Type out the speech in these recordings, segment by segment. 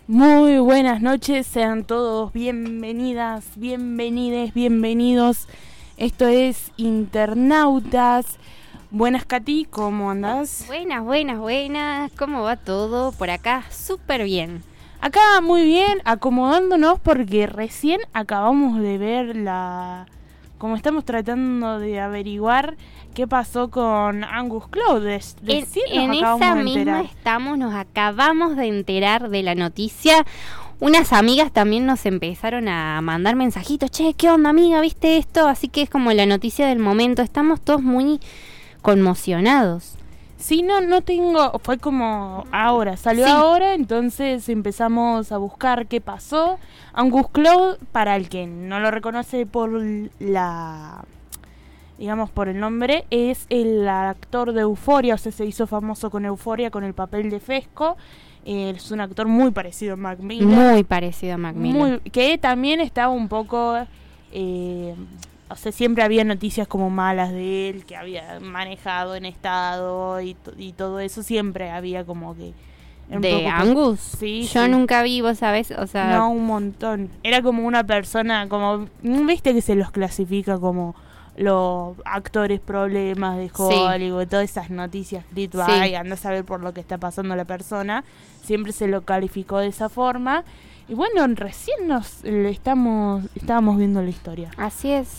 Muy buenas noches, sean todos bienvenidas, bienvenides, bienvenidos. Esto es Internautas. Buenas, Katy, ¿cómo andás? Buenas, ¿cómo va todo? Por acá, súper bien. Acá muy bien, acomodándonos porque recién acabamos de ver como estamos tratando de averiguar qué pasó con Angus Cloud. En esa misma estamos, nos acabamos de enterar de la noticia. Unas amigas también nos empezaron a mandar mensajitos. Che, ¿qué onda, amiga? ¿Viste esto? Así que es como la noticia del momento. Estamos todos muy conmocionados. Sí, no tengo, fue como ahora, salió ahora, entonces empezamos a buscar qué pasó. Angus Cloud, para el que no lo reconoce por por el nombre, es el actor de Euphoria, o sea, se hizo famoso con Euphoria con el papel de Fesco. Es un actor muy parecido a Mac Miller. Muy parecido a Mac Miller. Que también estaba un poco... o sea, siempre había noticias como malas de él, que había manejado en estado y todo eso, siempre había como que... ¿De Angus? Sí. Yo nunca vi, vos sabés, o sea... No, un montón. Era como una persona, como... ¿Viste que se los clasifica como los actores problemas de Hollywood? Todas esas noticias y anda a saber por lo que está pasando la persona. Siempre se lo calificó de esa forma. Y bueno, recién estábamos viendo la historia. Así es.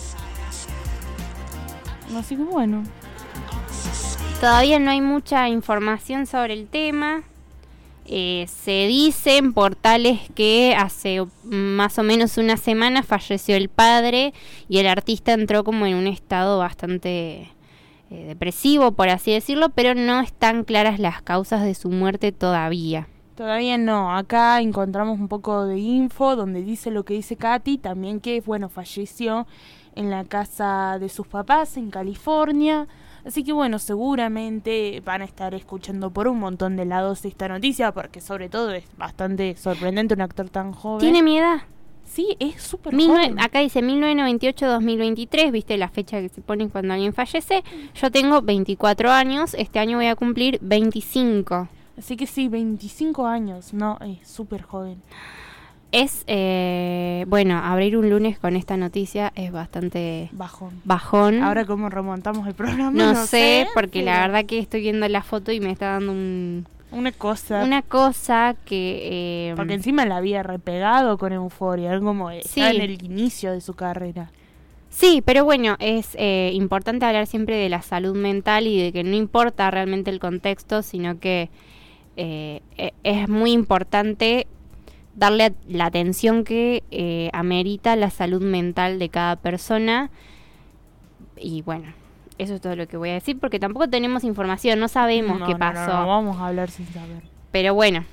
Así que bueno. Todavía no hay mucha información sobre el tema. Se dice en portales que hace más o menos una semana falleció el padre y el artista entró como en un estado bastante depresivo, por así decirlo, pero no están claras las causas de su muerte todavía. Todavía no. Acá encontramos un poco de info donde dice lo que dice Katy, también que falleció en la casa de sus papás en California. Así que bueno, seguramente van a estar escuchando por un montón de lados esta noticia, porque sobre todo es bastante sorprendente un actor tan joven. ¿Tiene mi edad? Sí, es súper joven. Acá dice 1998-2023, viste la fecha que se pone cuando alguien fallece. Yo tengo 24 años, este año voy a cumplir 25. Así que sí, 25 años, no, es súper joven. Es, abrir un lunes con esta noticia es bastante bajón. Ahora, ¿cómo remontamos el programa? No sé, porque la verdad que estoy viendo la foto y me está dando una cosa que... porque encima la había repegado con Euphoria, como está en el inicio de su carrera. Sí, pero bueno, es importante hablar siempre de la salud mental y de que no importa realmente el contexto, sino que es muy importante darle la atención que amerita la salud mental de cada persona. Y bueno, eso es todo lo que voy a decir, porque tampoco tenemos información, no sabemos qué pasó. No, vamos a hablar sin saber. Pero bueno,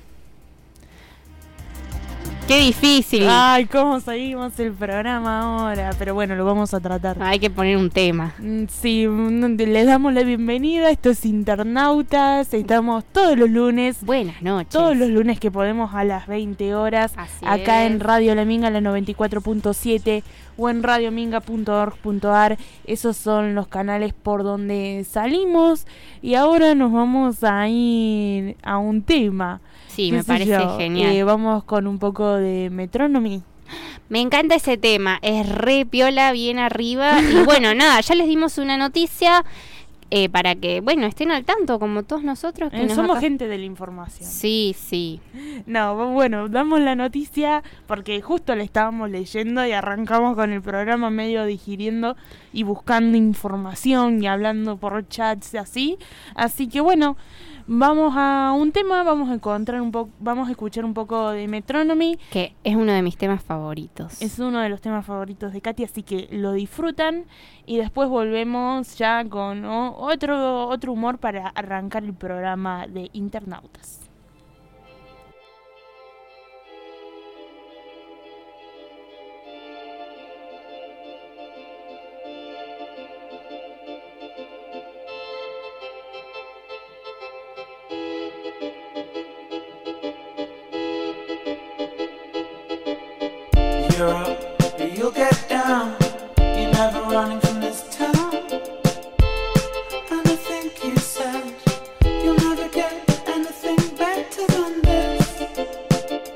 qué difícil. Ay, cómo seguimos el programa ahora. Pero bueno, lo vamos a tratar. Hay que poner un tema. Sí, les damos la bienvenida. Esto es Internautas. Estamos todos los lunes. Buenas noches. Todos los lunes que podemos a las 20 horas. Así acá es. En Radio La Minga, la 94.7 o en radiominga.org.ar. Esos son los canales por donde salimos. Y ahora nos vamos a ir a un tema. Sí, me parece genial. Vamos con un poco de Metronomy. Me encanta ese tema, es re piola, bien arriba. Y bueno, nada, ya les dimos una noticia para que, estén al tanto, como todos nosotros. Que somos gente de la información. Sí. No, damos la noticia porque justo la estábamos leyendo y arrancamos con el programa medio digiriendo y buscando información y hablando por chats y así. Así que bueno... Vamos a un tema, vamos a escuchar un poco de Metronomy, que es uno de mis temas favoritos. Es uno de los temas favoritos de Katy, así que lo disfrutan y después volvemos ya con otro humor para arrancar el programa de Internautas. You're up, you'll get down. You're never running from this town. And I think you said you'll never get anything better than this.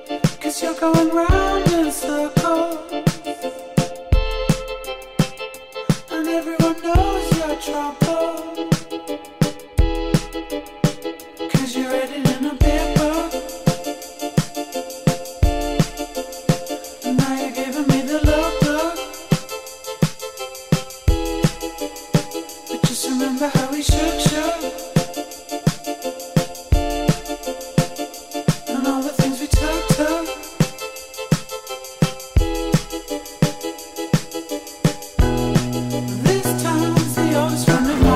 trouble. 'Cause you read it in a big book. And now you're giving me the look. But just remember how we shook. And all the things we took. This time's the oldest friend of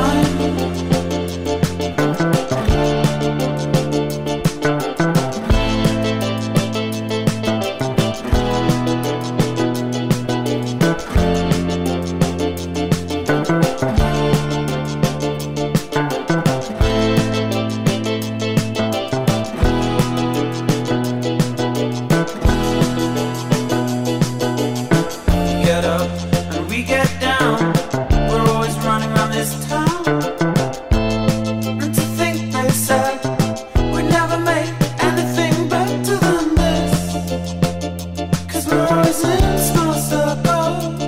get up and we get down. We're always running around this town. And to think they said we'd never make anything better than this. 'Cause we're always in small circles.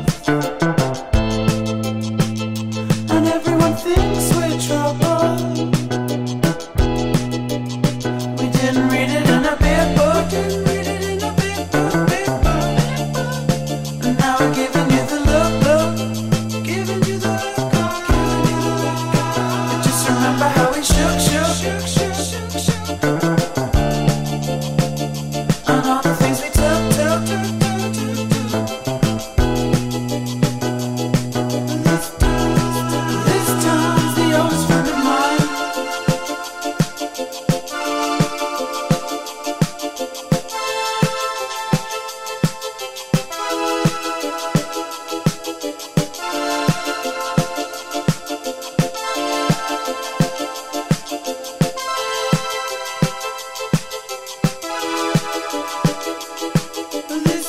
And everyone thinks we're trouble. We didn't read it in a big book. Didn't read it in a big book, big book. And now we're giving you the look, giving you the look. But just remember how we shook. And all the things we took. This time's the oldest friend of mine. This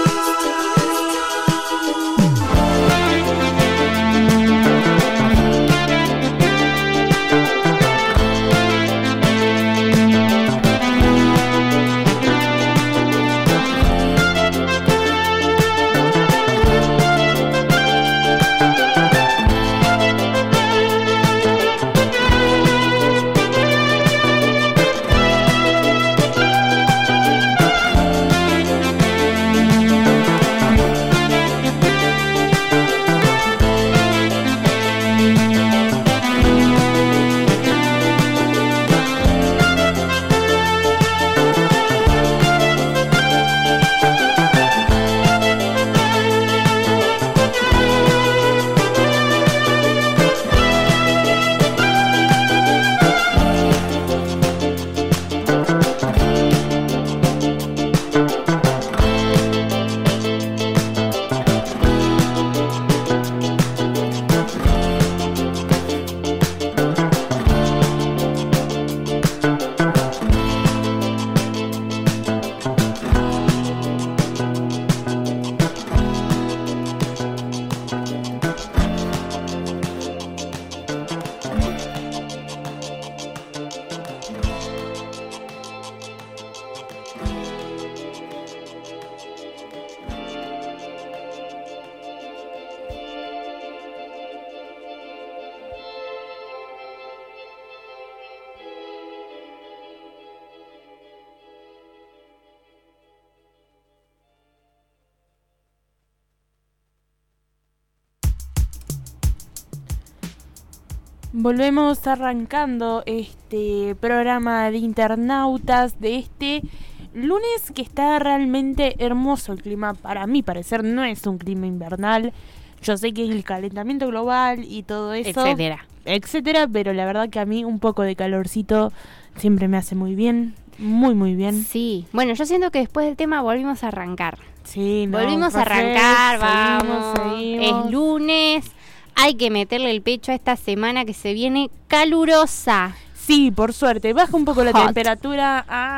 Volvemos arrancando este programa de internautas de este lunes que está realmente hermoso el clima. Para mi parecer no es un clima invernal. Yo sé que es el calentamiento global y todo eso, etcétera, pero la verdad que a mí un poco de calorcito siempre me hace muy bien, muy bien. Sí, bueno, yo siento que después del tema volvimos a arrancar. Sí, no, volvimos a arrancar, seguimos. Es lunes. Hay que meterle el pecho a esta semana que se viene calurosa. Sí, por suerte. Baja un poco la temperatura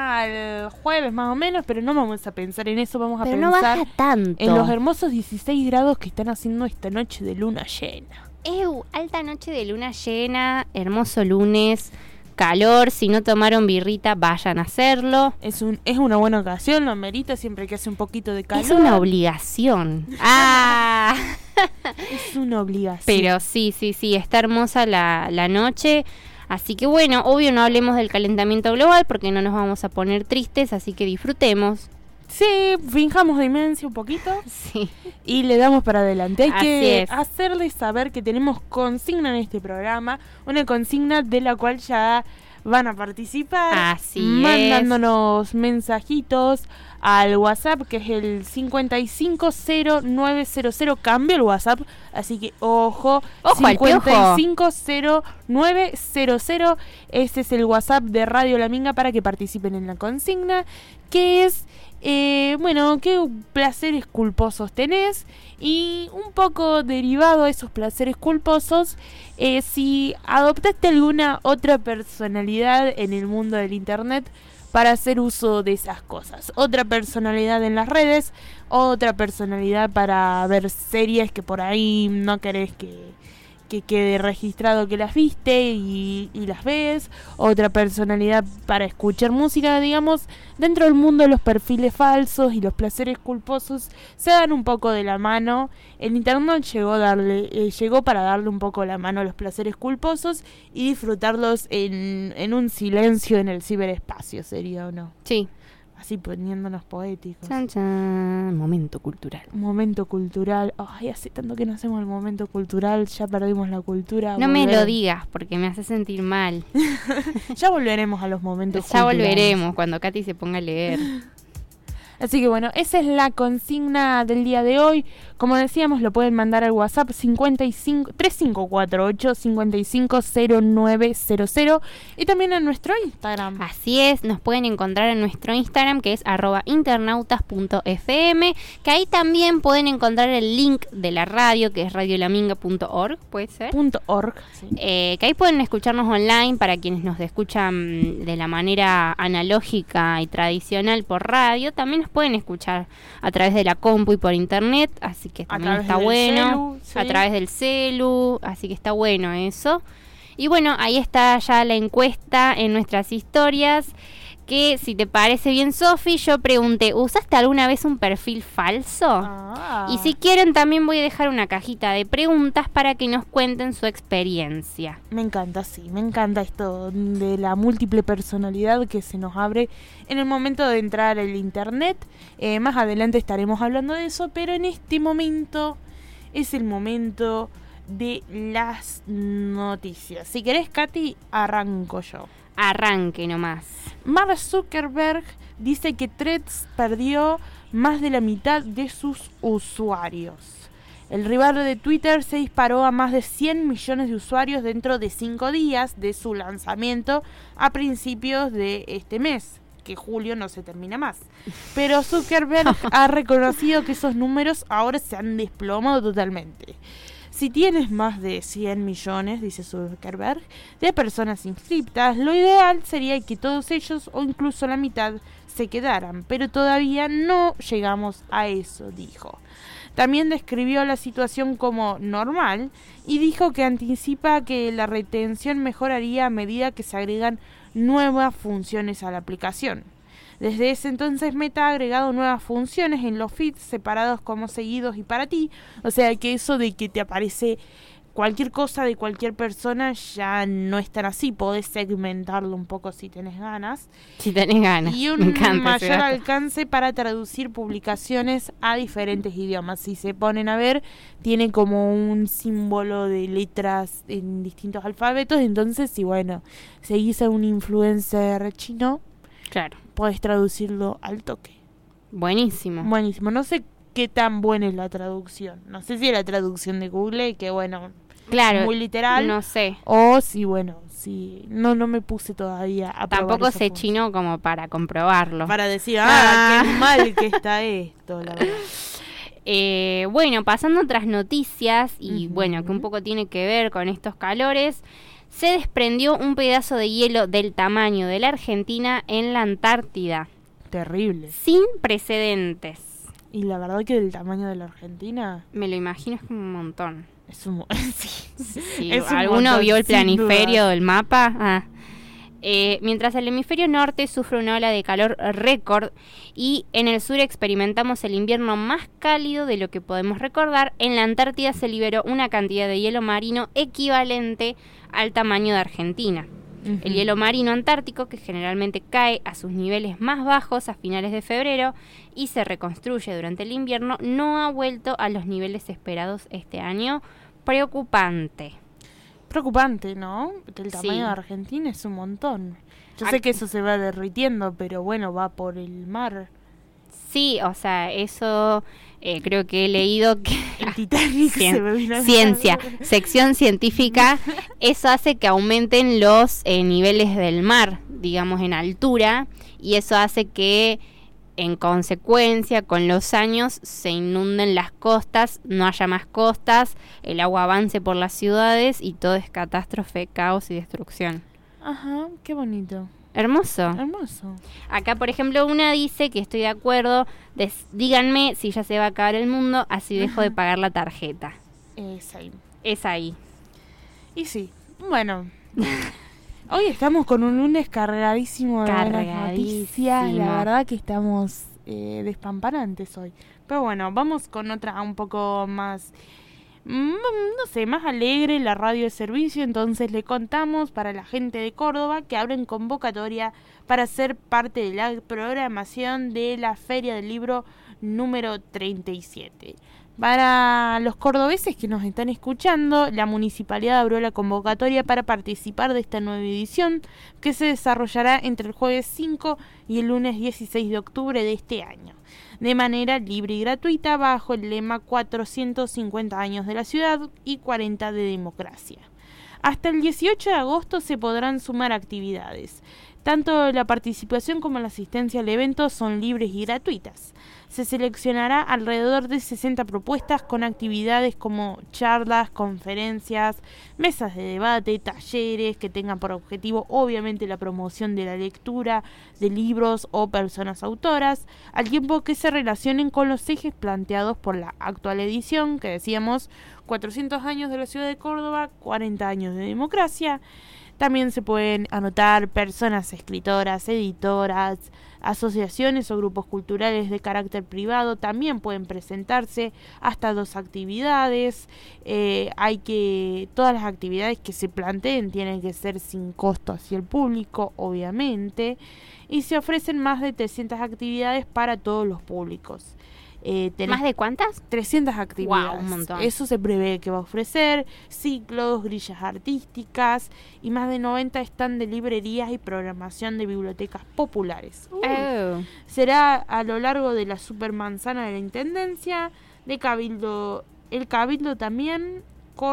al jueves más o menos, pero no vamos a pensar en eso. Vamos a pensar no baja tanto. En los hermosos 16 grados que están haciendo esta noche de luna llena. Alta noche de luna llena, hermoso lunes, calor. Si no tomaron birrita, vayan a hacerlo. Es una buena ocasión, lo amerita siempre que hace un poquito de calor. Es una obligación. ¡Ah! Es una obligación. Pero sí, está hermosa la noche. Así que bueno, obvio no hablemos del calentamiento global porque no nos vamos a poner tristes, así que disfrutemos. Sí, finjamos demencia un poquito. Sí. Y le damos para adelante. Hay Así que es. hacerles saber que tenemos consigna en este programa. Una consigna de la cual ya van a participar. Así mandándonos mensajitos al WhatsApp, que es el 550900. Cambio el WhatsApp, así que ojo. Ojo al piojo. 550900. Este es el WhatsApp de Radio La Minga para que participen en la consigna, que es qué placeres culposos tenés, y un poco derivado a esos placeres culposos, si adoptaste alguna otra personalidad en el mundo del internet para hacer uso de esas cosas. Otra personalidad en las redes, otra personalidad para ver series que por ahí no querés que quede registrado que las viste y las ves. Otra personalidad para escuchar música, digamos. Dentro del mundo de los perfiles falsos y los placeres culposos se dan un poco de la mano. El internet llegó para darle un poco la mano a los placeres culposos y disfrutarlos en un silencio en el ciberespacio, ¿sería o no? Sí. Así poniéndonos poéticos. Chan, chan. Momento cultural. Momento cultural. Ay, hace tanto que no hacemos el momento cultural, ya perdimos la cultura. No me lo digas porque me hace sentir mal. Ya volveremos a los momentos Ya culturales. volveremos cuando Katy se ponga a leer. Así que bueno, esa es la consigna del día de hoy. Como decíamos, lo pueden mandar al WhatsApp 3548-550900 y también a nuestro Instagram. Así es, nos pueden encontrar en nuestro Instagram, que es @internautas.fm, que ahí también pueden encontrar el link de la radio, que es radiolaminga.org, ¿puede ser? .org, sí. Que ahí pueden escucharnos online para quienes nos escuchan de la manera analógica y tradicional por radio. También nos pueden escuchar a través de la compu y por internet, así que también está bueno. Sí. A través del celu, así que está bueno eso. Y bueno, ahí está ya la encuesta en nuestras historias, que si te parece bien, Sofi, yo pregunté, ¿usaste alguna vez un perfil falso? Ah. Y si quieren también voy a dejar una cajita de preguntas para que nos cuenten su experiencia. Me encanta, sí, me encanta esto de la múltiple personalidad que se nos abre en el momento de entrar al internet. Más adelante estaremos hablando de eso, pero en este momento es el momento de las noticias. Si querés, Katy, arranco yo. Arranque nomás. Mark Zuckerberg dice que Threads perdió más de la mitad de sus usuarios. El rival de Twitter se disparó a más de 100 millones de usuarios dentro de 5 días de su lanzamiento a principios de este mes, que julio no se termina más. Pero Zuckerberg ha reconocido que esos números ahora se han desplomado totalmente. Si tienes más de 100 millones, dice Zuckerberg, de personas inscriptas, lo ideal sería que todos ellos o incluso la mitad se quedaran, pero todavía no llegamos a eso, dijo. También describió la situación como normal y dijo que anticipa que la retención mejoraría a medida que se agregan nuevas funciones a la aplicación. Desde ese entonces Meta ha agregado nuevas funciones en los feeds separados como seguidos y para ti. O sea que eso de que te aparece cualquier cosa de cualquier persona ya no es tan así. Podés segmentarlo un poco si tenés ganas. Si tenés ganas. Y un mayor alcance para traducir publicaciones a diferentes idiomas. Si se ponen a ver, tiene como un símbolo de letras en distintos alfabetos. Entonces, si bueno, seguís a un influencer chino, claro, podés traducirlo al toque. Buenísimo. Buenísimo. No sé qué tan buena es la traducción. No sé si es la traducción de Google, que bueno, claro, muy literal. No sé. O si, bueno, si no me puse todavía a probar. Tampoco esa sé función. chino como para comprobarlo. Para decir, qué mal que está esto, la verdad. Bueno, pasando a otras noticias, y bueno, que un poco tiene que ver con estos calores. Se desprendió un pedazo de hielo del tamaño de la Argentina en la Antártida. Terrible. Sin precedentes. Y la verdad que del tamaño de la Argentina Me lo imagino, es como un montón. es un Sí, es un ¿alguno montón, vio el sin planiferio duda. del mapa? Mientras el hemisferio norte sufre una ola de calor récord y en el sur experimentamos el invierno más cálido de lo que podemos recordar, en la Antártida se liberó una cantidad de hielo marino equivalente al tamaño de Argentina. Ujú. El hielo marino antártico, que generalmente cae a sus niveles más bajos a finales de febrero y se reconstruye durante el invierno, no ha vuelto a los niveles esperados este año. Preocupante. Preocupante, ¿no? El tamaño Sí. de Argentina es un montón. Yo Ac- sé que eso se va derritiendo, pero bueno, va por el mar. Sí, o sea, eso creo que he leído que... El Titanic se me vino a la Ciencia, cabeza. sección científica, eso hace que aumenten los niveles del mar, digamos, en altura, y eso hace que, en consecuencia, con los años, se inunden las costas, no haya más costas, el agua avance por las ciudades y todo es catástrofe, caos y destrucción. Ajá, qué bonito. Hermoso. Hermoso. Acá, por ejemplo, una dice que estoy de acuerdo, díganme si ya se va a acabar el mundo, así dejo de pagar la tarjeta. Same. Es ahí. Y sí, bueno. Hoy estamos con un lunes cargadísimo de buenas noticias. Cargadísimo. La verdad que estamos despampanantes hoy. Pero bueno, vamos con otra un poco más, no sé, más alegre, la radio de servicio. Entonces le contamos para la gente de Córdoba que abren convocatoria para ser parte de la programación de la Feria del Libro número 37. Para los cordobeses que nos están escuchando, la municipalidad abrió la convocatoria para participar de esta nueva edición que se desarrollará entre el jueves 5 y el lunes 16 de octubre de este año, de manera libre y gratuita bajo el lema 450 años de la ciudad y 40 de democracia. Hasta el 18 de agosto se podrán sumar actividades. Tanto la participación como la asistencia al evento son libres y gratuitas. Se seleccionará alrededor de 60 propuestas con actividades como charlas, conferencias, mesas de debate, talleres que tengan por objetivo obviamente la promoción de la lectura de libros o personas autoras, al tiempo que se relacionen con los ejes planteados por la actual edición, que decíamos 400 años de la ciudad de Córdoba, 40 años de democracia. También se pueden anotar personas escritoras, editoras, asociaciones o grupos culturales de carácter privado, también pueden presentarse hasta 2 actividades. Todas las actividades que se planteen tienen que ser sin costo hacia el público, obviamente, y se ofrecen más de 300 actividades para todos los públicos. ¿Más de cuántas? 300 actividades. Guau, un montón. Eso se prevé que va a ofrecer ciclos, grillas artísticas y más de 90 stand de librerías y programación de bibliotecas populares. Oh. Será a lo largo de la supermanzana de la Intendencia, de Cabildo, el Cabildo también,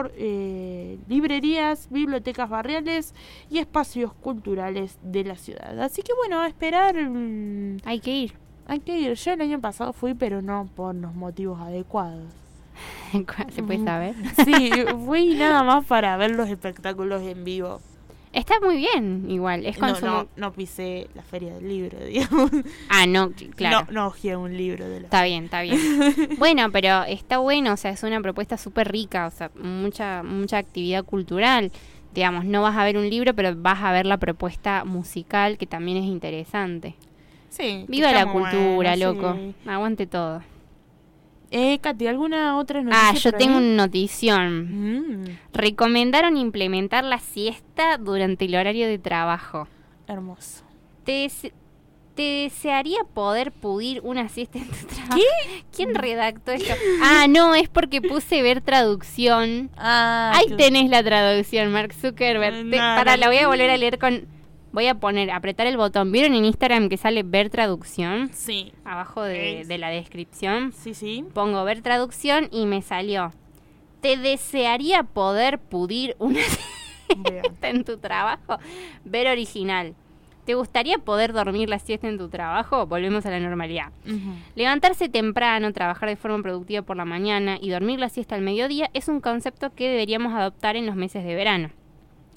librerías, bibliotecas barriales y espacios culturales de la ciudad. Así que bueno, a esperar. Hay que ir. Hay que ir. Yo el año pasado fui, pero no por los motivos adecuados. ¿Se puede saber? Sí, fui nada más para ver los espectáculos en vivo. Está muy bien, igual. Es consumo. No pisé la feria del libro, digamos. Ah, no, claro. No hojeé un libro de la Está bien, está bien. Bueno, pero está bueno, o sea, es una propuesta súper rica, o sea, mucha actividad cultural. Digamos, no vas a ver un libro, pero vas a ver la propuesta musical, que también es interesante. Sí. Viva está la muy cultura, bueno, loco. sí. Aguante todo. Katy, ¿alguna otra noticia? Yo por tengo ahí? una notición. Mm, Recomendaron implementar la siesta durante el horario de trabajo. hermoso. ¿Te desearía poder pudir una siesta en tu trabajo? ¿Qué? ¿Quién redactó esto? Ah, no, es porque puse ver traducción. Ahí tenés la traducción, Mark Zuckerberg. La voy a volver a leer con... Voy a apretar el botón. ¿Vieron en Instagram que sale ver traducción? Sí. Abajo de la descripción. Sí. Pongo ver traducción y me salió. ¿Te desearía poder pudir una Bien. siesta en tu trabajo? Ver original. ¿Te gustaría poder dormir la siesta en tu trabajo? Volvemos a la normalidad. Ujú. Levantarse temprano, trabajar de forma productiva por la mañana y dormir la siesta al mediodía es un concepto que deberíamos adoptar en los meses de verano.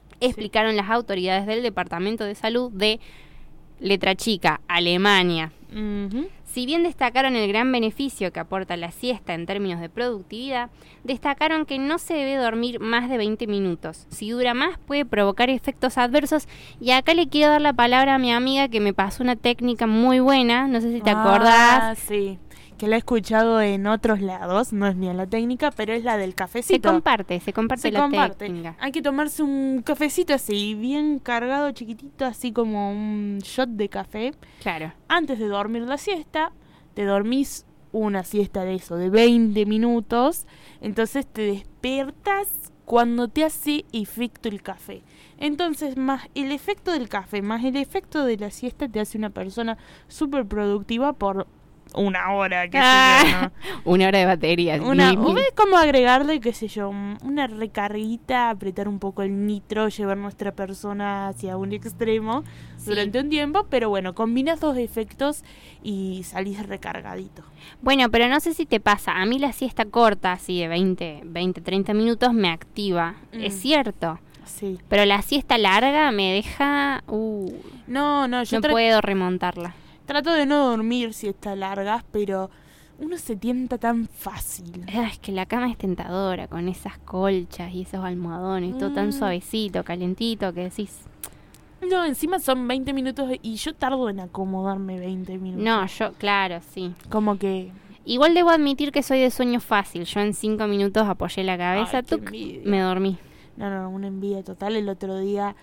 Explicaron las autoridades del Departamento de Salud de letra chica, Alemania. Ujú. Si bien destacaron el gran beneficio que aporta la siesta en términos de productividad, destacaron que no se debe dormir más de 20 minutos. Si dura más puede provocar efectos adversos. Y acá le quiero dar la palabra a mi amiga que me pasó una técnica muy buena, no sé si te acordás. Sí, que la he escuchado en otros lados, no es mía la técnica, pero es la del Se cafecito. comparte la comparte. técnica. Hay que tomarse un cafecito así, bien cargado, chiquitito, así como un shot de café. Claro. Antes de dormir la siesta, te dormís una siesta de eso, de 20 minutos. Entonces te despiertas cuando te hace efecto el café. Entonces, más el efecto del café, más el efecto de la siesta, te hace una persona súper productiva por una hora, qué sé yo, ¿no? Una hora de batería. O es como agregarle, qué sé yo, una recarguita, apretar un poco el nitro, llevar nuestra persona hacia un extremo durante un tiempo, pero bueno, combinas dos efectos y salís recargadito. Bueno, pero no sé si te pasa, a mí la siesta corta, así de 20, 30 minutos, me activa, es cierto. Sí. Pero la siesta larga me deja... No, yo no puedo remontarla. Trato de no dormir siestas largas, pero uno se tienta tan fácil. Es que la cama es tentadora, con esas colchas y esos almohadones, todo tan suavecito, calentito, que decís... No, encima son 20 minutos y yo tardo en acomodarme 20 minutos. No, yo, claro, sí. Como que... Igual debo admitir que soy de sueño fácil. Yo en 5 minutos apoyé la cabeza, Ay, qué envidia. me dormí. No, una envidia total. El otro día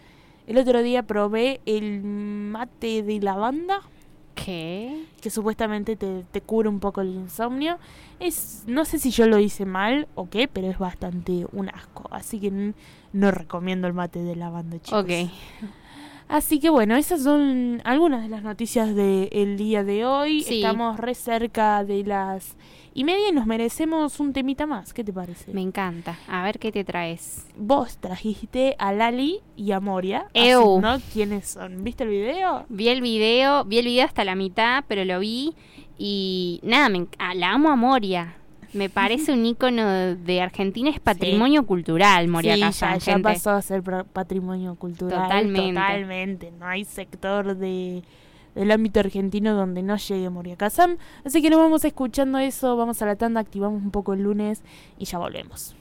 probé el mate de lavanda. ¿Qué? Que supuestamente te cura un poco el insomnio. No sé si yo lo hice mal o qué, pero es bastante un asco. Así que no recomiendo el mate de lavanda, chicos. Ok. Así que bueno, esas son algunas de las noticias del día de hoy. Sí. Estamos re cerca de las 1:30 y nos merecemos un temita más. ¿Qué te parece? Me encanta. A ver qué te traes. Vos trajiste a Lali y a Moria. ¡Ew! ¿No? ¿Quiénes son? ¿Viste el video? Vi el video hasta la mitad, pero lo vi y nada, la amo a Moria. Me parece un ícono de Argentina, es patrimonio cultural, Moria Kazan, ya gente. pasó a ser patrimonio cultural. Totalmente. No hay sector del ámbito argentino donde no llegue Moria Kazan. Así que nos vamos escuchando eso, vamos a la tanda, activamos un poco el lunes y ya volvemos.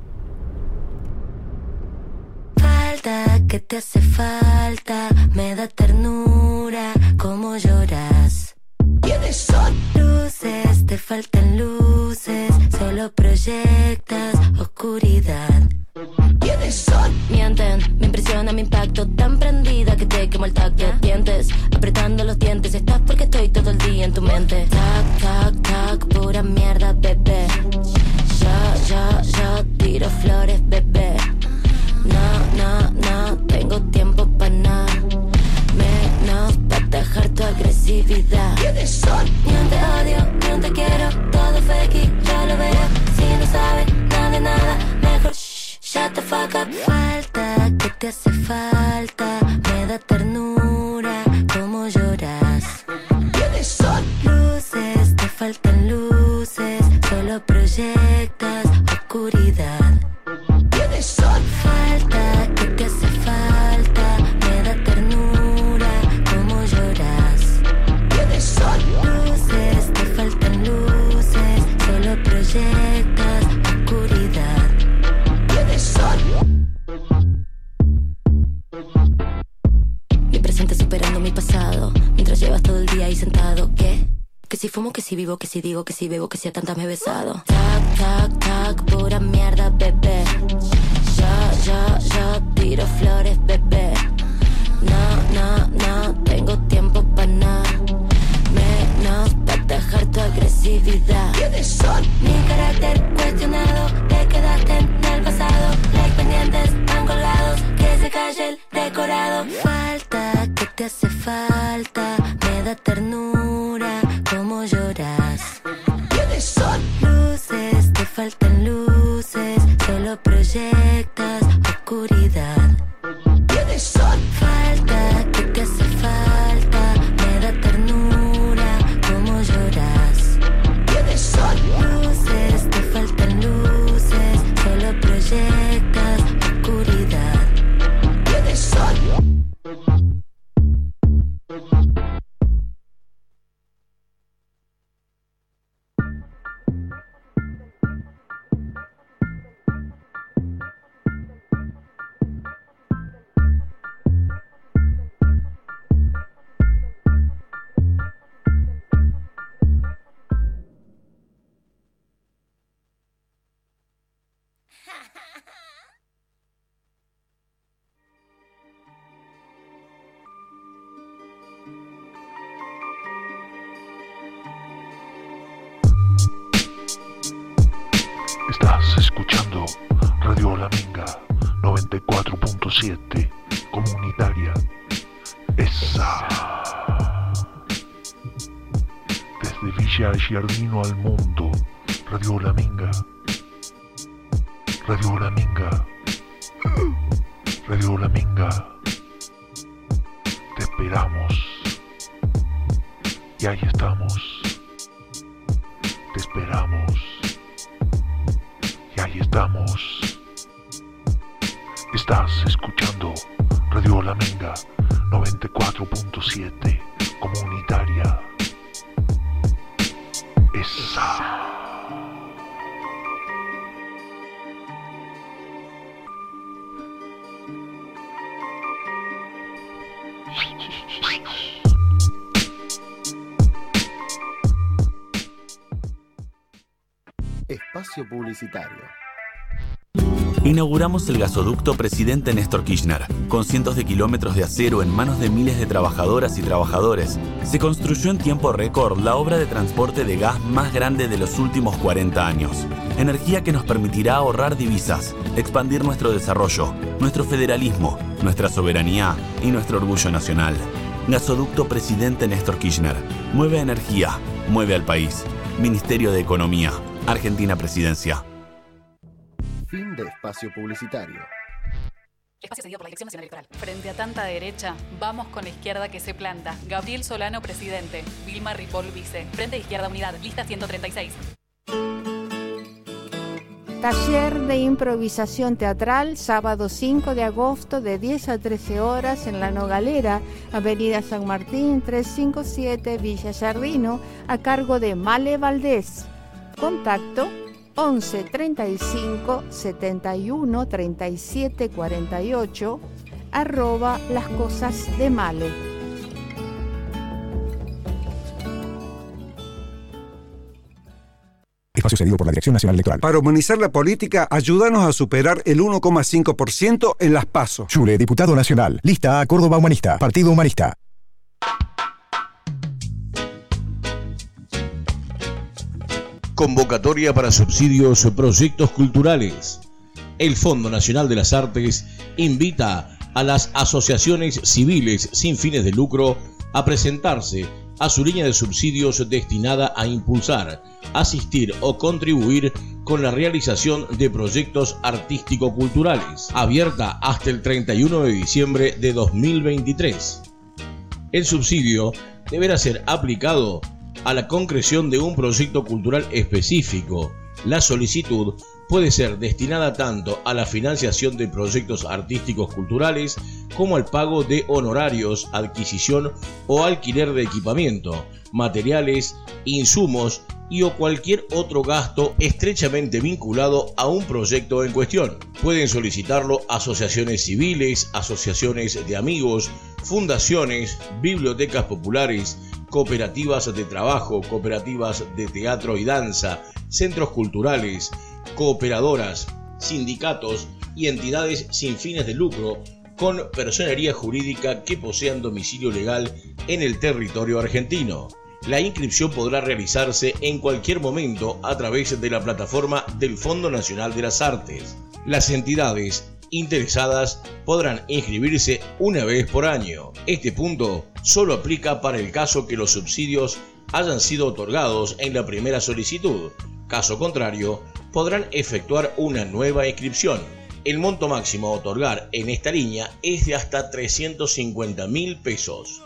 Falta, que te hace falta, me da ternura, cómo lloras. ¿Quiénes son? Luces, te faltan luces, solo proyectas oscuridad. ¿Quiénes son? Mienten, me impresiona mi impacto, tan prendida que te quemo el tacto. Dientes, apretando los dientes, estás porque estoy todo el día en tu mente. Tac, tac, tac, pura mierda, bebé. Yo tiro flores, bebé. No, tengo tiempo para nada. Menos para dejar tu agresividad. ¿Quiénes son? Ni un te odio, ni un te quiero. Todo fake, yo lo veo. Si no sabes nada de nada, mejor shut the fuck up. Falta, que te hace falta, me da ternura, cómo lloras. ¿Quiénes son? Luces, te faltan luces, solo proyectas oscuridad. ¿Quiénes son? Falta, que te hace falta, me da ternura, cómo lloras. ¿Quiénes son? Luces, te faltan luces, solo proyectas oscuridad. ¿Quiénes son? Mi presente superando mi pasado, mientras llevas todo el día ahí sentado. ¿Qué? Que si fumo, que si vivo, que si digo, que si bebo, que si a tantas me he besado. Tac, tac, tac, pura mierda, bebé. Yo tiro flores, bebé. No, tengo tiempo para nada. Menos para dejar tu agresividad. ¿Quiénes son? Mi carácter cuestionado, te quedaste en el pasado. Like pendientes, tan colgados, que se calle el decorado. Falta, que te hace falta, me da ternura, cómo lloras. ¿Quiénes son? Luces, te faltan luces, solo proyectas oscuridad. ¿Quiénes son? Falta, que te hace falta, me da ternura, cómo lloras. ¿Quiénes son? Luces, te faltan luces, solo proyectas oscuridad. ¿Quiénes son? escuchando Radio La Minga 94.7 comunitaria. Esa. Desde Villa Giardino al mundo, Radio La Minga. Radio La Minga. Radio La Minga. Te esperamos. Y ahí estamos. Te esperamos. Y ahí estamos. Estás escuchando Radio La Minga 94.7 comunitaria. Esa. Espacio publicitario. Inauguramos el gasoducto Presidente Néstor Kirchner, con cientos de kilómetros de acero en manos de miles de trabajadoras y trabajadores. Se construyó en tiempo récord la obra de transporte de gas más grande de los últimos 40 años. Energía que nos permitirá ahorrar divisas, expandir nuestro desarrollo, nuestro federalismo, nuestra soberanía y nuestro orgullo nacional. Gasoducto Presidente Néstor Kirchner. Mueve energía, mueve al país. Ministerio de Economía. Argentina Presidencia. Fin de espacio publicitario. Espacio cedido por la Dirección Nacional Electoral. Frente a tanta derecha, vamos con la izquierda que se planta. Gabriel Solano, presidente. Vilma Ripoll, vice. Frente de Izquierda Unidad, lista 136. Taller de improvisación teatral, sábado 5 de agosto de 10 a 13 horas en La Nogalera, Avenida San Martín 357, Villa Giardino, a cargo de Male Valdés. Contacto 11 35 71 37 48 @las cosas de Male. Espacio cedido por la Dirección Nacional Electoral. Para humanizar la política, ayúdanos a superar el 1,5% en las PASO. Yule, diputado nacional. Lista A, Córdoba Humanista. Partido Humanista. Convocatoria para subsidios proyectos culturales. El Fondo Nacional de las Artes invita a las asociaciones civiles sin fines de lucro a presentarse a su línea de subsidios destinada a impulsar, asistir o contribuir con la realización de proyectos artístico-culturales, abierta hasta el 31 de diciembre de 2023. El subsidio deberá ser aplicado a la concreción de un proyecto cultural específico. La solicitud puede ser destinada tanto a la financiación de proyectos artísticos culturales como al pago de honorarios, adquisición o alquiler de equipamiento, materiales, insumos y o cualquier otro gasto estrechamente vinculado a un proyecto en cuestión. Pueden solicitarlo asociaciones civiles, asociaciones de amigos, fundaciones, bibliotecas populares, cooperativas de trabajo, cooperativas de teatro y danza, centros culturales, cooperadoras, sindicatos y entidades sin fines de lucro con personería jurídica que posean domicilio legal en el territorio argentino. La inscripción podrá realizarse en cualquier momento a través de la plataforma del Fondo Nacional de las Artes. Las entidades interesadas podrán inscribirse una vez por año. Este punto solo aplica para el caso que los subsidios hayan sido otorgados en la primera solicitud. Caso contrario, podrán efectuar una nueva inscripción. El monto máximo a otorgar en esta línea es de hasta 350.000 pesos.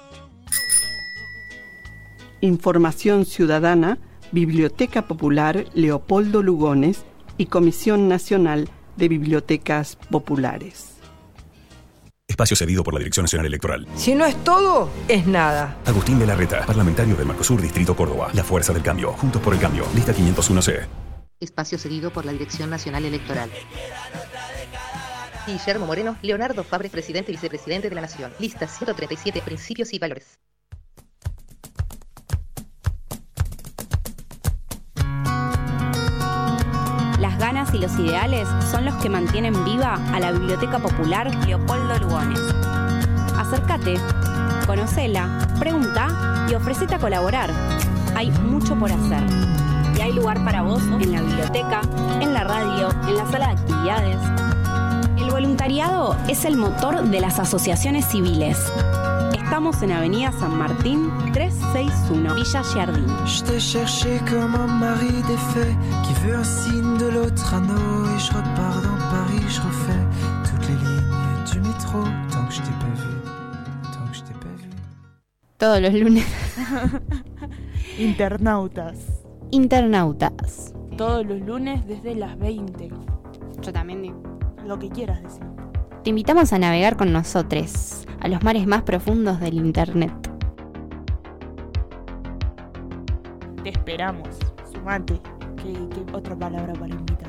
Información Ciudadana, Biblioteca Popular Leopoldo Lugones y Comisión Nacional de Bibliotecas Populares. Espacio cedido por la Dirección Nacional Electoral. Si no es todo, es nada. Agustín de Larreta, parlamentario del Mercosur, Distrito Córdoba. La fuerza del cambio. Juntos por el cambio. Lista 501C. Espacio cedido por la Dirección Nacional Electoral. Guillermo Moreno, Leonardo Fabre, presidente y vicepresidente de la Nación. Lista 137, principios y valores. Las ganas y los ideales son los que mantienen viva a la Biblioteca Popular Leopoldo Lugones. Acércate, conocela, pregunta y ofrecete a colaborar. Hay mucho por hacer. Y hay lugar para vos en la biblioteca, en la radio, en la sala de actividades. El voluntariado es el motor de las asociaciones civiles. Estamos en Avenida San Martín 361, Villa Giardín. Je t'ai cherché comme un mari défait qui veut un signe de l'autre anneau et je repars dans Paris, je refais toutes les lignes du métro tant que je t'ai pas vu, tant que je t'ai pas vu. Todos los lunes. Internautas. Todos los lunes desde las 20. Yo también digo. Lo que quieras decir. Te invitamos a navegar con nosotros a los mares más profundos del internet. Te esperamos. Sumate. ¿Qué otra palabra para invitar?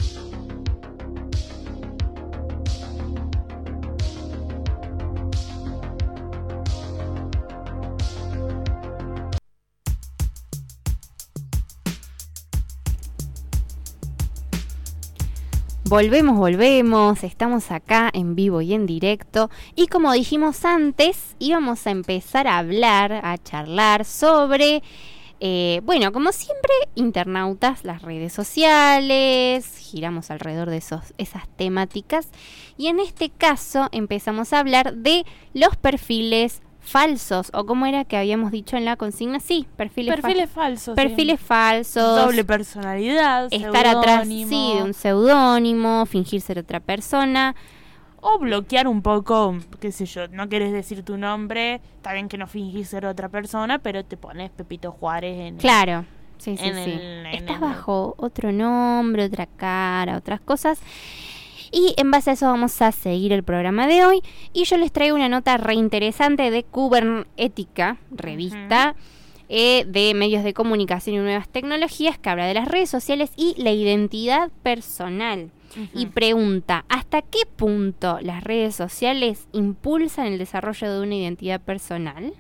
Volvemos, estamos acá en vivo y en directo y como dijimos antes, íbamos a empezar a hablar, a charlar sobre, bueno, como siempre, internautas, las redes sociales, giramos alrededor de esas temáticas y en este caso empezamos a hablar de los perfiles falsos, o como era que habíamos dicho en la consigna, sí, perfiles falsos. Perfiles falsos. Doble personalidad, estar atrás, sí, de un seudónimo, fingir ser otra persona. O bloquear un poco, qué sé yo, no querés decir tu nombre, está bien que no fingís ser otra persona, pero te pones Pepito Juárez en... Claro, sí. Estás bajo otro nombre, otra cara, otras cosas. Y en base a eso vamos a seguir el programa de hoy. Y yo les traigo una nota reinteresante de Kubernética, revista de medios de comunicación y nuevas tecnologías, que habla de las redes sociales y la identidad personal. Y pregunta, ¿hasta qué punto las redes sociales impulsan el desarrollo de una identidad personal?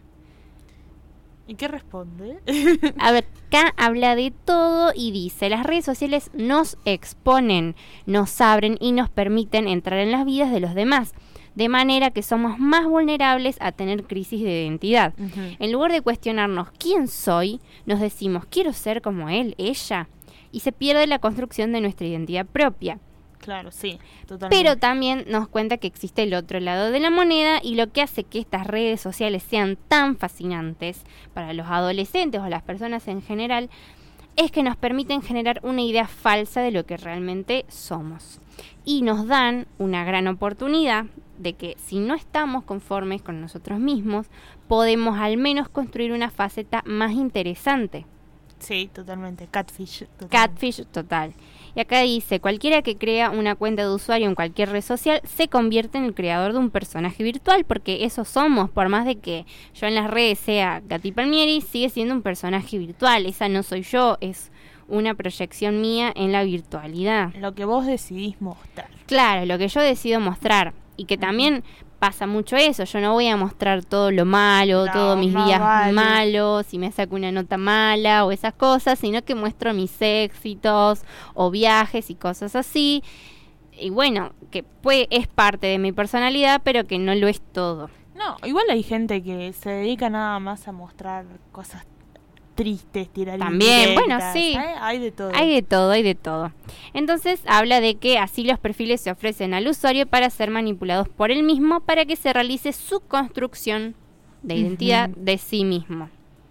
¿Y qué responde? A ver, acá habla de todo y dice, las redes sociales nos exponen, nos abren y nos permiten entrar en las vidas de los demás, de manera que somos más vulnerables a tener crisis de identidad. En lugar de cuestionarnos quién soy, nos decimos quiero ser como él, ella, y se pierde la construcción de nuestra identidad propia. Claro, sí, totalmente. Pero también nos cuenta que existe el otro lado de la moneda y lo que hace que estas redes sociales sean tan fascinantes para los adolescentes o las personas en general es que nos permiten generar una idea falsa de lo que realmente somos. Y nos dan una gran oportunidad de que si no estamos conformes con nosotros mismos, podemos al menos construir una faceta más interesante. Sí, totalmente. Catfish. Catfish total. Y acá dice, cualquiera que crea una cuenta de usuario en cualquier red social se convierte en el creador de un personaje virtual, porque eso somos, por más de que yo en las redes sea Gati Palmieri, sigue siendo un personaje virtual, esa no soy yo, es una proyección mía en la virtualidad. Lo que vos decidís mostrar. Claro, lo que yo decido mostrar, y que también pasa mucho eso, yo no voy a mostrar todo lo malo, todos mis días malos, si me saco una nota mala o esas cosas, sino que muestro mis éxitos o viajes y cosas así. Y bueno, que es parte de mi personalidad, pero que no lo es todo. No, igual hay gente que se dedica nada más a mostrar cosas tristes, tirar también, bueno, sí. Hay de todo. Hay de todo. Entonces habla de que así los perfiles se ofrecen al usuario para ser manipulados por él mismo para que se realice su construcción de identidad de sí mismo.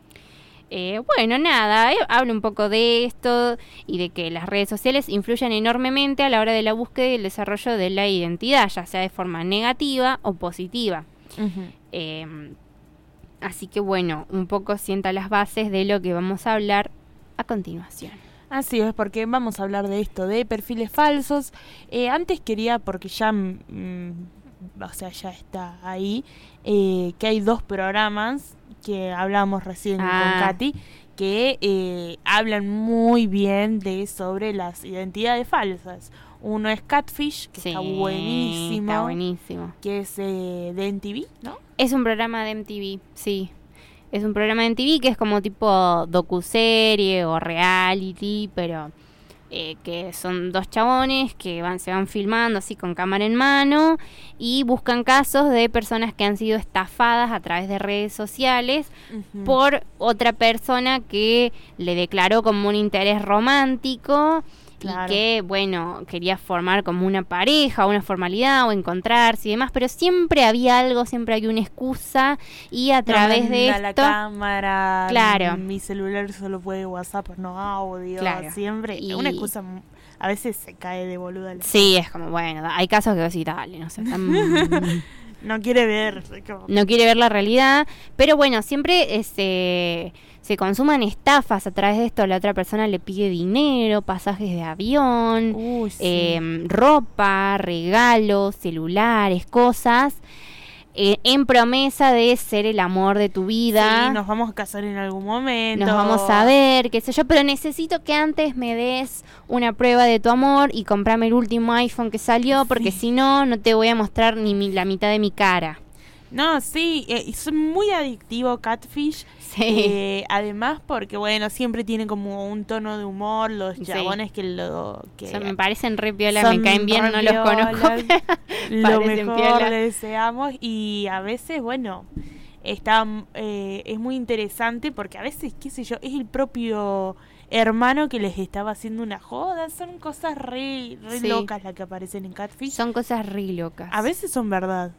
Bueno, nada, habla un poco de esto y de que las redes sociales influyen enormemente a la hora de la búsqueda y el desarrollo de la identidad, ya sea de forma negativa o positiva. Así que bueno, un poco sienta las bases de lo que vamos a hablar a continuación. Así es, porque vamos a hablar de esto, de perfiles falsos. Antes quería, porque ya, ya está ahí, que hay 2 programas que hablábamos recién con Katy, que hablan muy bien sobre las identidades falsas. Uno es Catfish, que está buenísimo. Está buenísimo. Que es de MTV, ¿no? Es un programa de MTV, sí. Es un programa de MTV que es como tipo docuserie o reality, pero que son 2 chabones que se van filmando así con cámara en mano y buscan casos de personas que han sido estafadas a través de redes sociales por otra persona que le declaró como un interés romántico. Claro. Y que, bueno, quería formar como una pareja, una formalidad o encontrarse y demás, pero siempre había algo, siempre había una excusa y a través de esto... la cámara, claro. Mi celular solo puede WhatsApp, no audio, claro. Siempre. Y una excusa, a veces se cae de boluda. Sí, es como, bueno, hay casos que vos decís, dale, no sé, no quiere ver. No quiere ver la realidad, pero bueno, siempre se consuman estafas a través de esto. La otra persona le pide dinero, pasajes de avión, ropa, regalos, celulares, cosas, en promesa de ser el amor de tu vida. Sí, nos vamos a casar en algún momento. Nos vamos a ver, qué sé yo, pero necesito que antes me des una prueba de tu amor y comprame el último iPhone que salió, porque si no, no te voy a mostrar ni la mitad de mi cara. No, sí, es muy adictivo Catfish. Sí. Además porque, bueno, siempre tiene como un tono de humor. Los chabones que me parecen re piola, me caen bien, no los conozco. Lo mejor piola. Le deseamos. Y a veces, bueno, es muy interesante porque a veces, qué sé yo, es el propio hermano que les estaba haciendo una joda. Son cosas re locas las que aparecen en Catfish. Son cosas re locas. A veces son verdad.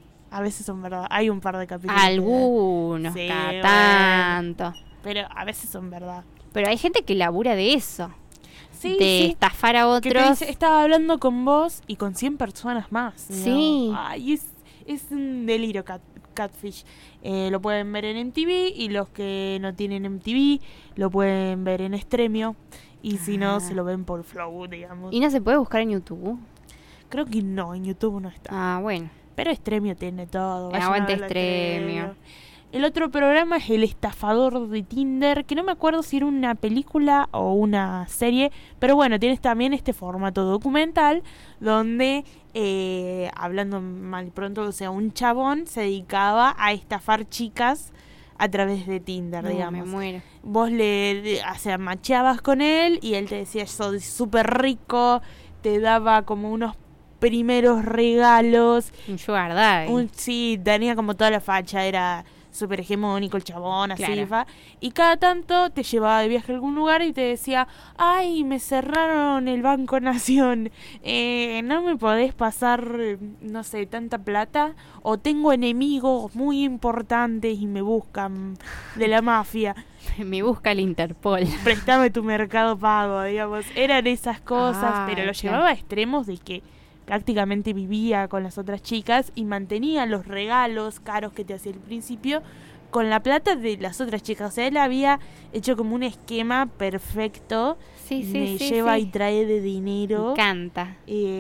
Hay un par de capítulos. Algunos, cada tanto. Pero a veces son verdad. Pero hay gente que labura de eso. Sí, estafar a otros. Que te dice, estaba hablando con vos y con 100 personas más. Sí. ¿No? Ay, es un delirio Catfish. Lo pueden ver en MTV y los que no tienen MTV lo pueden ver en Stremio. Y si no, se lo ven por Flow, digamos. ¿Y no se puede buscar en YouTube? Creo que no, en YouTube no está. Ah, bueno. Pero Stremio tiene todo. Aguante Stremio. El otro programa es El Estafador de Tinder, que no me acuerdo si era una película o una serie, pero bueno, tienes también este formato documental donde, hablando mal y pronto, o sea, un chabón se dedicaba a estafar chicas a través de Tinder, digamos. Me muero. Vos macheabas con él y él te decía, soy súper rico, te daba como unos primeros regalos. Un sugar daddy. Sí, tenía como toda la facha, era súper hegemónico el chabón, así. Claro. Y cada tanto te llevaba de viaje a algún lugar y te decía, ay, me cerraron el Banco Nación, no me podés pasar, no sé, tanta plata, o tengo enemigos muy importantes y me buscan de la mafia. Me busca el Interpol. Préstame tu Mercado Pago, digamos. Eran esas cosas, pero lo llevaba a extremos de que prácticamente vivía con las otras chicas y mantenía los regalos caros que te hacía al principio con la plata de las otras chicas. O sea, él había hecho como un esquema perfecto. Lleva y trae de dinero. Me encanta.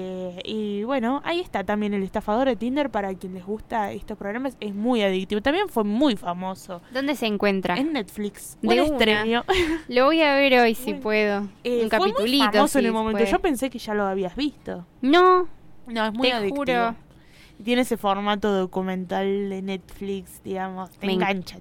Y bueno, ahí está también El Estafador de Tinder. Para quien les gusta estos programas, es muy adictivo. También fue muy famoso. ¿Dónde se encuentra? En Netflix. De Stremio. Lo voy a ver hoy si puedo. Un capitulito. Fue muy famoso en el momento. Yo pensé que ya lo habías visto. No, es muy adictivo. Juro. Tiene ese formato documental de Netflix, digamos. Te engancha.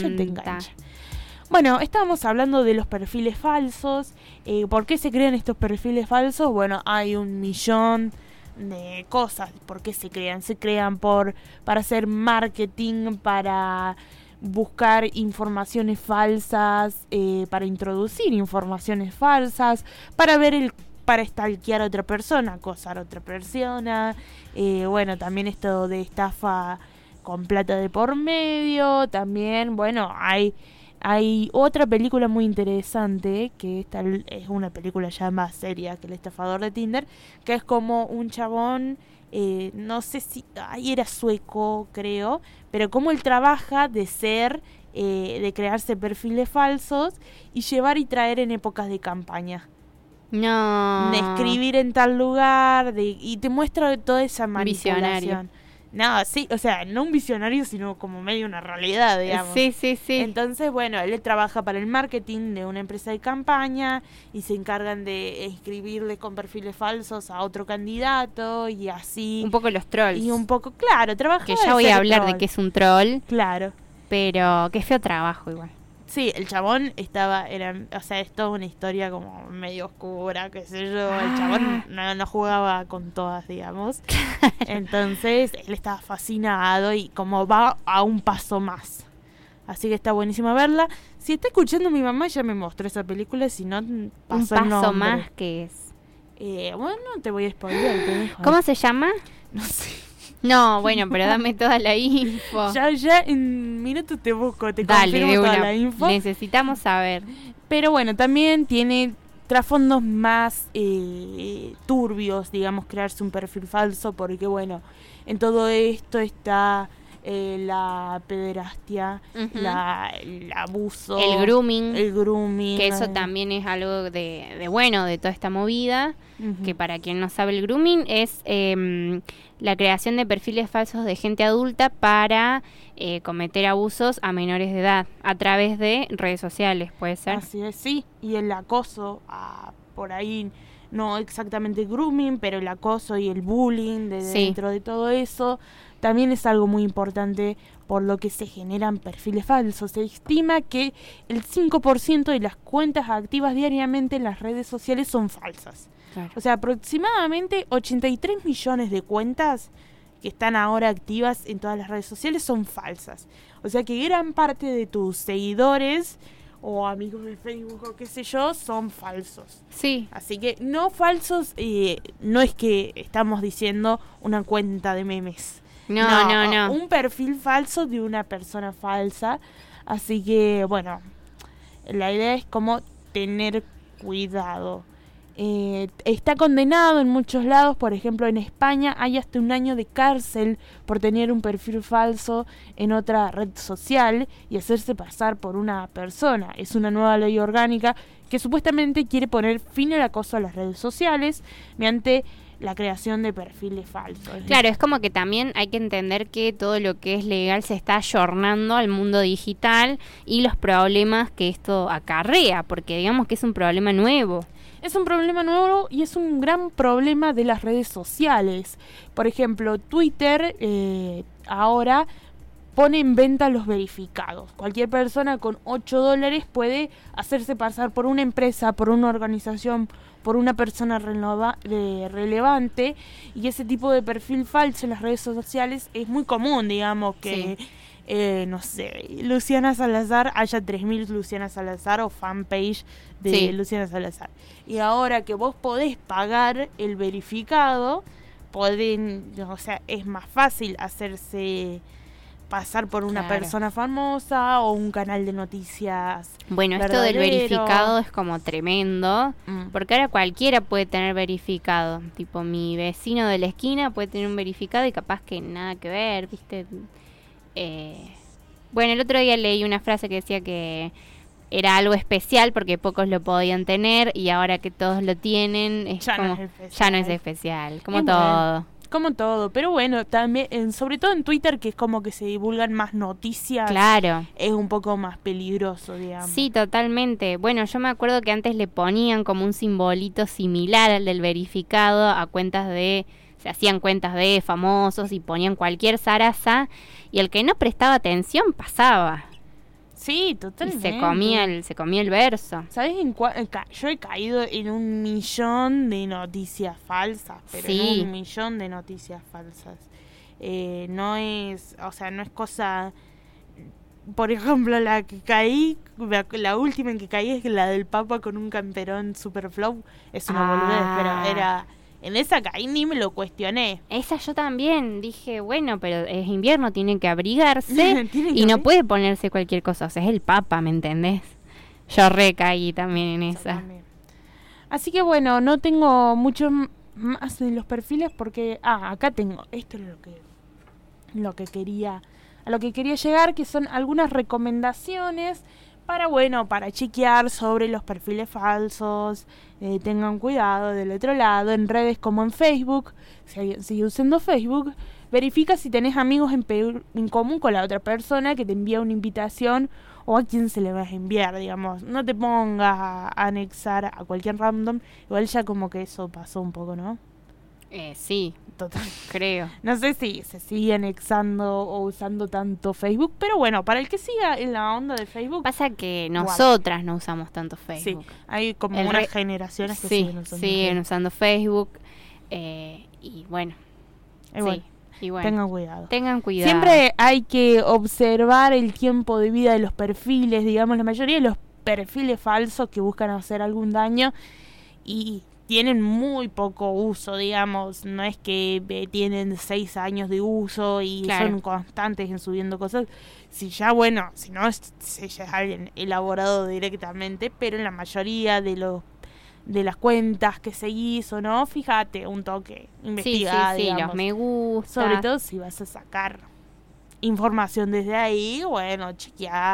Bueno, estábamos hablando de los perfiles falsos. ¿Por qué se crean estos perfiles falsos? Bueno, hay 1.000.000 de cosas. ¿Por qué se crean? Se crean para hacer marketing, para buscar informaciones falsas, para introducir informaciones falsas, para stalkear a otra persona, acosar a otra persona. Bueno, también esto de estafa con plata de por medio. También, bueno, hay otra película muy interesante, que esta es una película ya más seria que El Estafador de Tinder, que es como un chabón, no sé si ahí era sueco, creo, pero como él trabaja de crearse perfiles falsos y llevar y traer en épocas de campaña. No. De escribir en tal lugar, y te muestra toda esa manipulación. Visionario. No, sí, o sea, no un visionario, sino como medio una realidad, digamos. Sí. Entonces, bueno, él trabaja para el marketing de una empresa de campaña y se encargan de escribirle con perfiles falsos a otro candidato y así. Un poco los trolls. Y un poco, claro, trabaja. Que ya voy a hablar de que es un troll. Claro. Pero qué feo trabajo igual. Sí, el chabón o sea, es toda una historia como medio oscura, qué sé yo. El chabón no jugaba con todas, digamos. Entonces, él estaba fascinado y como va a un paso más. Así que está buenísimo verla. Si está escuchando mi mamá, ya me mostró esa película, si no, pasó un paso más que es. Bueno, te voy a spoilear, te dejo. ¿Cómo se llama? No sé. No, bueno, pero dame toda la info. Ya en minutos te busco, te Dale, confirmo de toda una. la info. Necesitamos saber. Pero bueno, también tiene trasfondos más turbios, digamos, crearse un perfil falso, porque bueno, en todo esto está la pederastia, el abuso, el grooming, que eso también es algo de bueno de toda esta movida, que para quien no sabe, el grooming es la creación de perfiles falsos de gente adulta para cometer abusos a menores de edad a través de redes sociales, puede ser. Así es, sí, y el acoso por ahí, no exactamente grooming, pero el acoso y el bullying dentro de todo eso también es algo muy importante, por lo que se generan perfiles falsos. Se estima que el 5% de las cuentas activas diariamente en las redes sociales son falsas. Claro. O sea, aproximadamente 83 millones de cuentas que están ahora activas en todas las redes sociales son falsas. O sea que gran parte de tus seguidores o amigos de Facebook o qué sé yo son falsos. Sí. Así que no falsos, no es que estamos diciendo una cuenta de memes. No. Un perfil falso de una persona falsa. Así que, bueno, la idea es como tener cuidado. Está condenado en muchos lados, por ejemplo en España hay hasta 1 año de cárcel por tener un perfil falso en otra red social y hacerse pasar por una persona. Es una nueva ley orgánica que supuestamente quiere poner fin al acoso a las redes sociales mediante la creación de perfiles falsos. Claro, es como que también hay que entender que todo lo que es legal se está ayornando al mundo digital y los problemas que esto acarrea, porque digamos que es un problema nuevo. Es un problema nuevo y es un gran problema de las redes sociales. Por ejemplo, Twitter ahora pone en venta los verificados. Cualquier persona con $8 puede hacerse pasar por una empresa, por una organización, por una persona relevante, y ese tipo de perfil falso en las redes sociales es muy común, digamos, que no sé, Luciana Salazar, haya 3.000 Luciana Salazar o fanpage de Luciana Salazar. Y ahora que vos podés pagar el verificado, o sea, es más fácil hacerse pasar por una persona famosa o un canal de noticias. Bueno, verdadero. Esto del verificado es como tremendo, porque ahora cualquiera puede tener verificado. Tipo, mi vecino de la esquina puede tener un verificado y capaz que nada que ver, ¿viste? Bueno, el otro día leí una frase que decía que era algo especial porque pocos lo podían tener y ahora que todos lo tienen ya no es especial, como todo. Bueno, como todo, pero bueno, también, sobre todo en Twitter, que es como que se divulgan más noticias. Claro. Es un poco más peligroso, digamos. Sí, totalmente. Bueno, yo me acuerdo que antes le ponían como un simbolito similar al del verificado a cuentas se hacían cuentas de famosos y ponían cualquier zaraza y el que no prestaba atención pasaba. Sí, totalmente. Y se comía el verso. ¿Sabes yo he caído en 1.000.000 de noticias falsas, pero en 1.000.000 de noticias falsas. No es cosa. Por ejemplo, la que caí, la última en que caí es la del Papa con un camperón super flow. Es una boludez, pero era. En esa caí, ni me lo cuestioné. Esa yo también dije, bueno, pero es invierno, tienen que abrigarse y no puede ponerse cualquier cosa. O sea, es el Papa, ¿me entendés? Yo recaí también en esa. También. Así que bueno, no tengo mucho más de los perfiles porque... acá tengo. Esto es lo que quería llegar, que son algunas recomendaciones para chequear sobre los perfiles falsos. Tengan cuidado del otro lado, en redes como en Facebook, si sigue usando Facebook, verifica si tenés amigos en común con la otra persona que te envía una invitación o a quién se le vas a enviar, digamos. No te pongas a anexar a cualquier random, igual ya como que eso pasó un poco, ¿no? Sí, Total. Creo. No sé si se sigue anexando o usando tanto Facebook, pero bueno, para el que siga en la onda de Facebook. Pasa que nosotras no usamos tanto Facebook. Sí, hay como unas generaciones que siguen usando Facebook. Y bueno, sí. Y bueno, tengan cuidado. Siempre hay que observar el tiempo de vida de los perfiles, digamos, la mayoría de los perfiles falsos que buscan hacer algún daño y tienen muy poco uso, digamos, no es que tienen 6 años de uso y son constantes en subiendo cosas. Si ya, bueno, si no, ya es alguien elaborado directamente, pero en la mayoría de las cuentas que seguís o no, fíjate un toque, investigá, digamos. Los me gusta. Sobre todo si vas a sacar información desde ahí, bueno, chequeá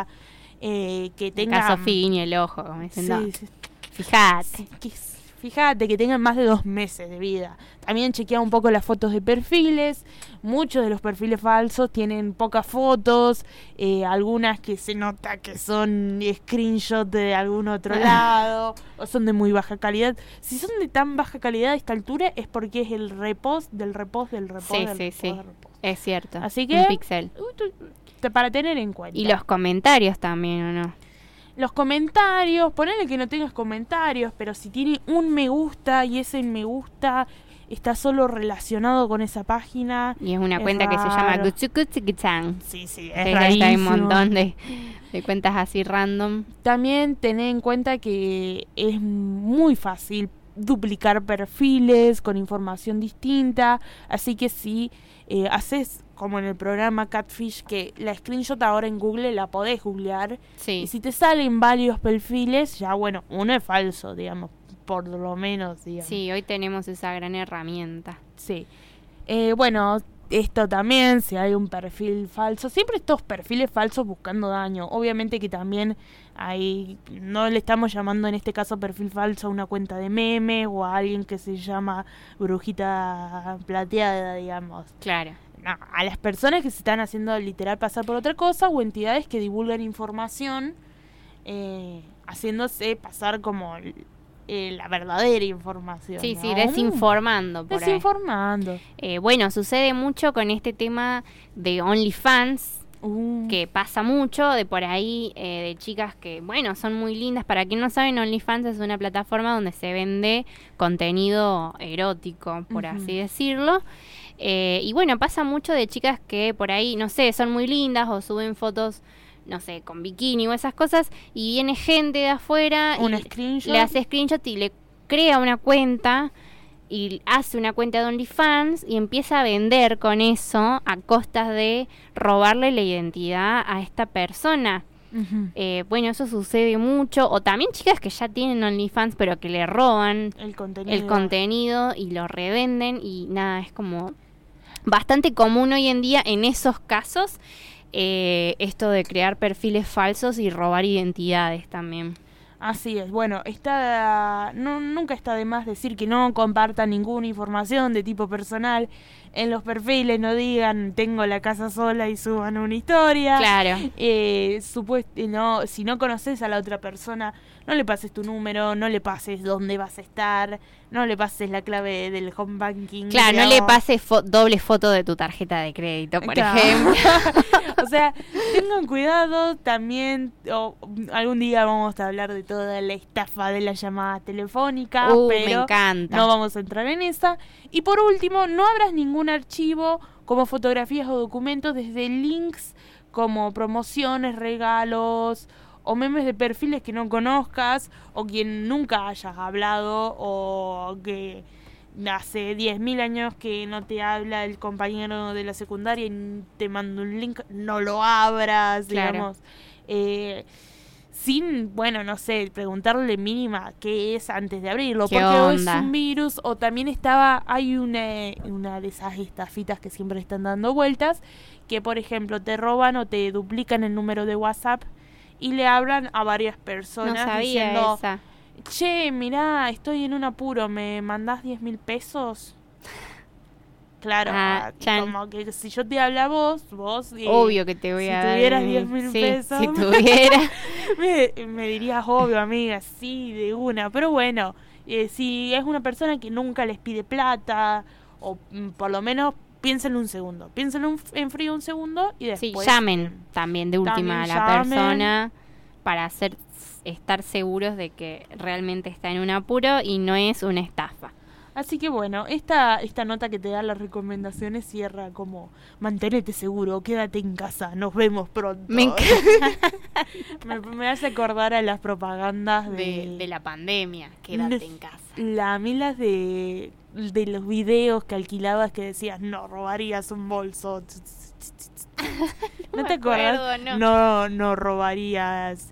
que tenga... Caso fin y el ojo, como dicen. Sí. Fíjate. Fíjate que tengan más de 2 meses de vida. También chequea un poco las fotos de perfiles. Muchos de los perfiles falsos tienen pocas fotos, algunas que se nota que son screenshots de algún otro lado o son de muy baja calidad. Si son de tan baja calidad a esta altura es porque es el repost del repost del repost del repost. Sí. Es cierto. Así que un pixel. Para tener en cuenta. Y los comentarios también, ¿o no? Los comentarios, ponele que no tengas comentarios, pero si tiene un me gusta y ese me gusta está solo relacionado con esa página. Y es una cuenta que se llama Gutsukutsukichan. Sí, es rarísimo. Hay un montón de cuentas así random. También tened en cuenta que es muy fácil duplicar perfiles con información distinta, así que si haces como en el programa Catfish, que la screenshot ahora en Google la podés googlear, y si te salen varios perfiles, ya bueno, uno es falso, digamos, por lo menos, digamos. Sí, hoy tenemos esa gran herramienta. Sí. Bueno, esto también, si hay un perfil falso, siempre estos perfiles falsos buscando daño. Obviamente que también hay, no le estamos llamando en este caso perfil falso a una cuenta de meme o a alguien que se llama brujita plateada, digamos. Claro. No, a las personas que se están haciendo literal pasar por otra cosa o entidades que divulgan información haciéndose pasar como la verdadera información. Sí, ¿no? sí, desinformando por Desinformando. Bueno, sucede mucho con este tema de OnlyFans, que pasa mucho de por ahí, de chicas que, bueno, son muy lindas. Para quien no sabe, OnlyFans es una plataforma donde se vende contenido erótico, por así decirlo. Y bueno, pasa mucho de chicas que por ahí, no sé, son muy lindas o suben fotos, no sé, con bikini o esas cosas, y viene gente de afuera y le hace screenshot y le crea una cuenta y hace una cuenta de OnlyFans y empieza a vender con eso a costas de robarle la identidad a esta persona. Bueno, eso sucede mucho. O también chicas que ya tienen OnlyFans pero que le roban el contenido y lo revenden, y nada, es como bastante común hoy en día en esos casos esto de crear perfiles falsos y robar identidades también. Así es. Bueno, nunca está de más decir que no compartan ninguna información de tipo personal en los perfiles. No digan tengo la casa sola y suban una historia. Claro. Si no conoces a la otra persona, no le pases tu número, no le pases dónde vas a estar, no le pases la clave del home banking. Claro, no le pases doble foto de tu tarjeta de crédito, por ejemplo. O sea, tengan cuidado también. Algún día vamos a hablar de toda la estafa de la llamada telefónica, pero me encanta. No vamos a entrar en esa. Y por último, no abras ningún archivo como fotografías o documentos desde links como promociones, regalos o memes de perfiles que no conozcas o quien nunca hayas hablado, o que hace 10.000 años que no te habla el compañero de la secundaria y te manda un link, no lo abras, claro. Digamos. Sin, bueno, no sé, preguntarle mínima qué es antes de abrirlo, ¿Qué porque onda? es un virus. O también hay una de esas estafitas que siempre están dando vueltas, que por ejemplo te roban o te duplican el número de WhatsApp y le hablan a varias personas. No sabía diciendo, esa. che, mirá, estoy en un apuro, ¿me mandás 10.000 pesos? Claro, como que si yo te hablo a vos obvio que te voy a dar. Si tuvieras 10.000 pesos, si tuviera me dirías, obvio, amiga, sí, de una. Pero bueno, si es una persona que nunca les pide plata o por lo menos piénsenlo un segundo, piénsenlo en frío un segundo y después... Sí, llamen también de última a la persona para estar seguros de que realmente está en un apuro y no es una estafa. Así que bueno, esta nota que te da las recomendaciones cierra como manténete seguro, quédate en casa, nos vemos pronto. Me encanta. me hace acordar a las propagandas de la pandemia, quédate en casa. A mí las de los videos que alquilabas que decías, no robarías un bolso. ¿No te acuerdas? No robarías,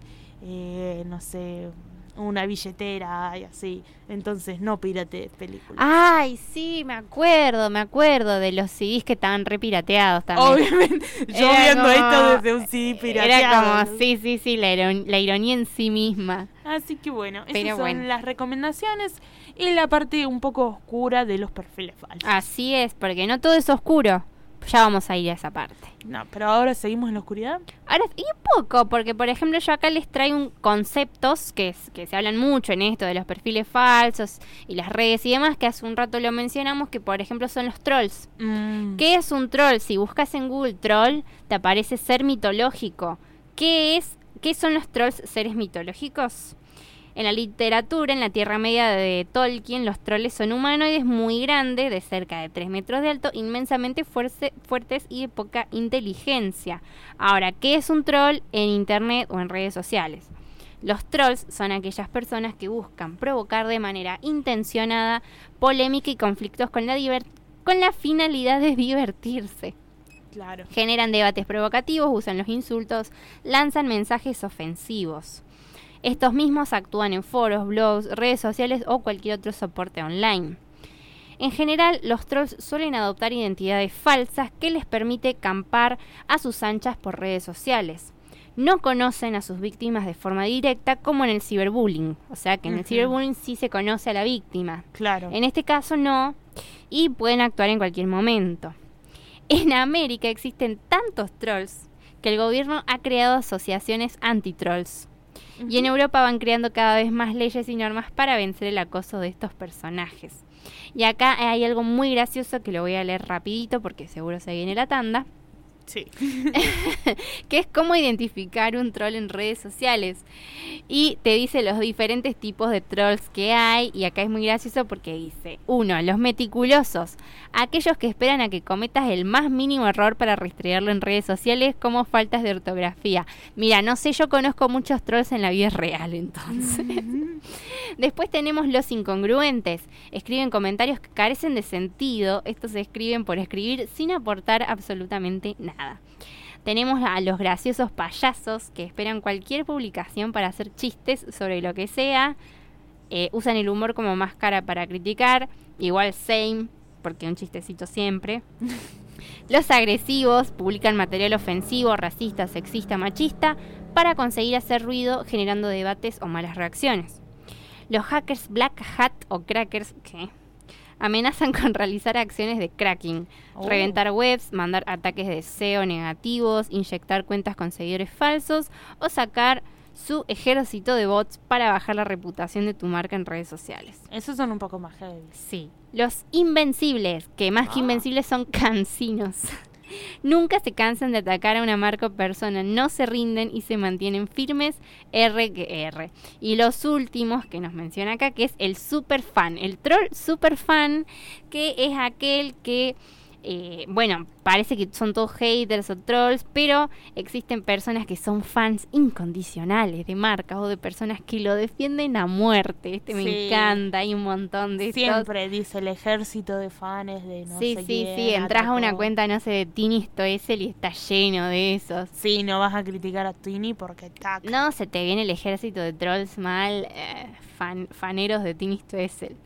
no sé, una billetera y así. Entonces no piratees películas. Ay, sí, me acuerdo de los CDs que estaban repirateados también. Obviamente, yo viendo esto desde un CD pirateado. Era como, sí, la ironía en sí misma. Así que bueno, esas son las recomendaciones y la parte un poco oscura de los perfiles falsos. Así es, porque no todo es oscuro. Ya vamos a ir a esa parte. No, pero ahora seguimos en la oscuridad. Ahora, y un poco, porque por ejemplo yo acá les traigo conceptos que se hablan mucho en esto de los perfiles falsos y las redes y demás, que hace un rato lo mencionamos, que por ejemplo son los trolls. ¿Qué es un troll? Si buscas en Google troll, te aparece ser mitológico. ¿Qué son los trolls, seres mitológicos? En la literatura, en la Tierra Media de Tolkien, los troles son humanoides muy grandes, de cerca de 3 metros de alto, inmensamente fuertes y de poca inteligencia. Ahora, ¿qué es un troll en internet o en redes sociales? Los trolls son aquellas personas que buscan provocar de manera intencionada polémica y conflictos con la finalidad de divertirse. Claro. Generan debates provocativos, usan los insultos, lanzan mensajes ofensivos. Estos mismos actúan en foros, blogs, redes sociales o cualquier otro soporte online. En general, los trolls suelen adoptar identidades falsas que les permite campar a sus anchas por redes sociales. No conocen a sus víctimas de forma directa como en el ciberbullying. O sea que en el ciberbullying sí se conoce a la víctima. Claro. En este caso no, y pueden actuar en cualquier momento. En América existen tantos trolls que el gobierno ha creado asociaciones anti-trolls. Y en Europa van creando cada vez más leyes y normas para vencer el acoso de estos personajes. Y acá hay algo muy gracioso que lo voy a leer rapidito porque seguro se viene la tanda. Sí. Que es cómo identificar un troll en redes sociales. Y te dice los diferentes tipos de trolls que hay. Y acá es muy gracioso porque dice: 1. Los meticulosos. Aquellos que esperan a que cometas el más mínimo error para rastrearlo en redes sociales, como faltas de ortografía. Mira, no sé, yo conozco muchos trolls en la vida real, entonces. Después tenemos los incongruentes. Escriben comentarios que carecen de sentido. Estos se escriben por escribir sin aportar absolutamente nada. Tenemos a los graciosos payasos que esperan cualquier publicación para hacer chistes sobre lo que sea. Usan el humor como máscara para criticar. Igual same, porque un chistecito siempre. Los agresivos publican material ofensivo, racista, sexista, machista para conseguir hacer ruido, generando debates o malas reacciones. Los hackers black hat o crackers, ¿qué? Amenazan con realizar acciones de cracking, reventar webs, mandar ataques de SEO negativos, inyectar cuentas con seguidores falsos o sacar su ejército de bots para bajar la reputación de tu marca en redes sociales. Esos son un poco más heavy. Sí. Los invencibles, que más que invencibles son cansinos. Nunca se cansan de atacar a una marca o persona, no se rinden y se mantienen firmes, R que R. Y los últimos que nos menciona acá, que es el super fan, el troll super fan, que es aquel que, bueno, parece que son todos haters o trolls, pero existen personas que son fans incondicionales de marcas o de personas que lo defienden a muerte. Me encanta, hay un montón de siempre estos. Dice el ejército de fans de no sé quién. Sí, entras a una cuenta, no sé, de Tini Stoessel y está lleno de esos. Sí, no vas a criticar a Tini porque no, se te viene el ejército de trolls mal, faneros de Tini Stoessel.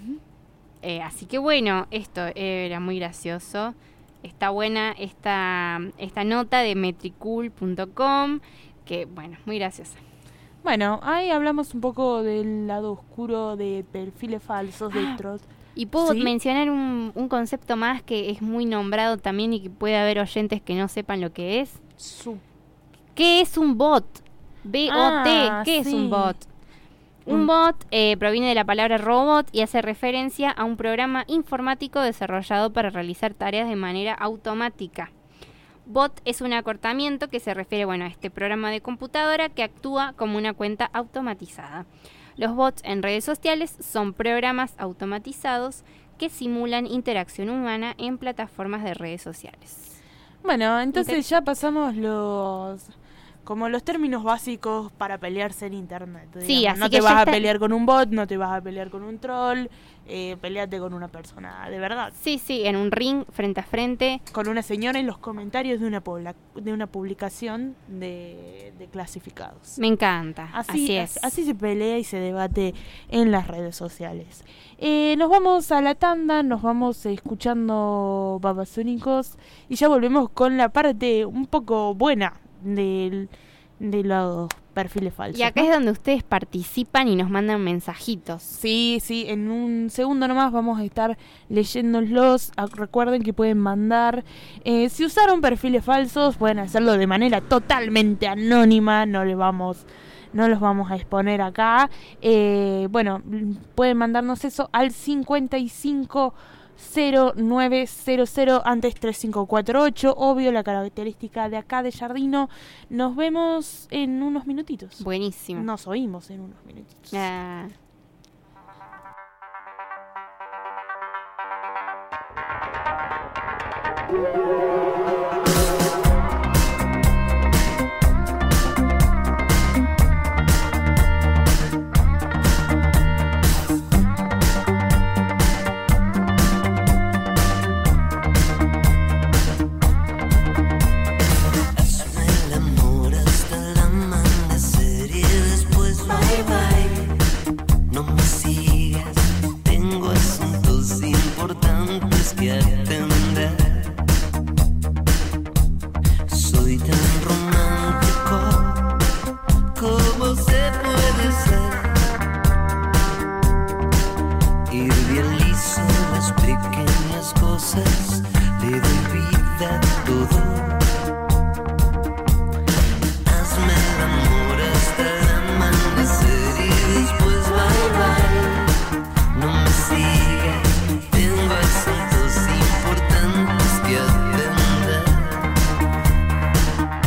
Así que bueno, esto era muy gracioso. Está buena esta nota de metricool.com, que bueno, muy graciosa. Bueno, ahí hablamos un poco del lado oscuro de perfiles falsos de trolls. Y puedo mencionar un concepto más que es muy nombrado también y que puede haber oyentes que no sepan lo que es. ¿Qué es un bot? B-O-T. ¿Qué es un bot? Un bot proviene de la palabra robot y hace referencia a un programa informático desarrollado para realizar tareas de manera automática. Bot es un acortamiento que se refiere, a este programa de computadora que actúa como una cuenta automatizada. Los bots en redes sociales son programas automatizados que simulan interacción humana en plataformas de redes sociales. Bueno, entonces ya pasamos los términos básicos para pelearse en internet. Sí, así no que te vas a pelear con un bot, no te vas a pelear con un troll, peleate con una persona de verdad. Sí, en un ring, frente a frente. Con una señora en los comentarios de una publicación de clasificados. Me encanta, así es. Así se pelea y se debate en las redes sociales. Nos vamos a la tanda, nos vamos escuchando Babasónicos y ya volvemos con la parte un poco buena de los perfiles falsos. Y acá es donde ustedes participan y nos mandan mensajitos. Sí, en un segundo nomás vamos a estar leyéndolos. Recuerden que pueden mandar, si usaron perfiles falsos, pueden hacerlo de manera totalmente anónima, no los vamos a exponer acá. Pueden mandarnos eso al 550900 antes 3548. Obvio, la característica de acá de Jardino. Nos vemos en unos minutitos. Buenísimo. Nos oímos en unos minutitos. Que atender. Soy tan romántico, ¿cómo se puede ser? Ir bien liso en las pequeñas cosas, le doy vida a todo. Hazme el amor hasta el amanecer y después bye bye. No me sigas, tengo asuntos importantes que atender.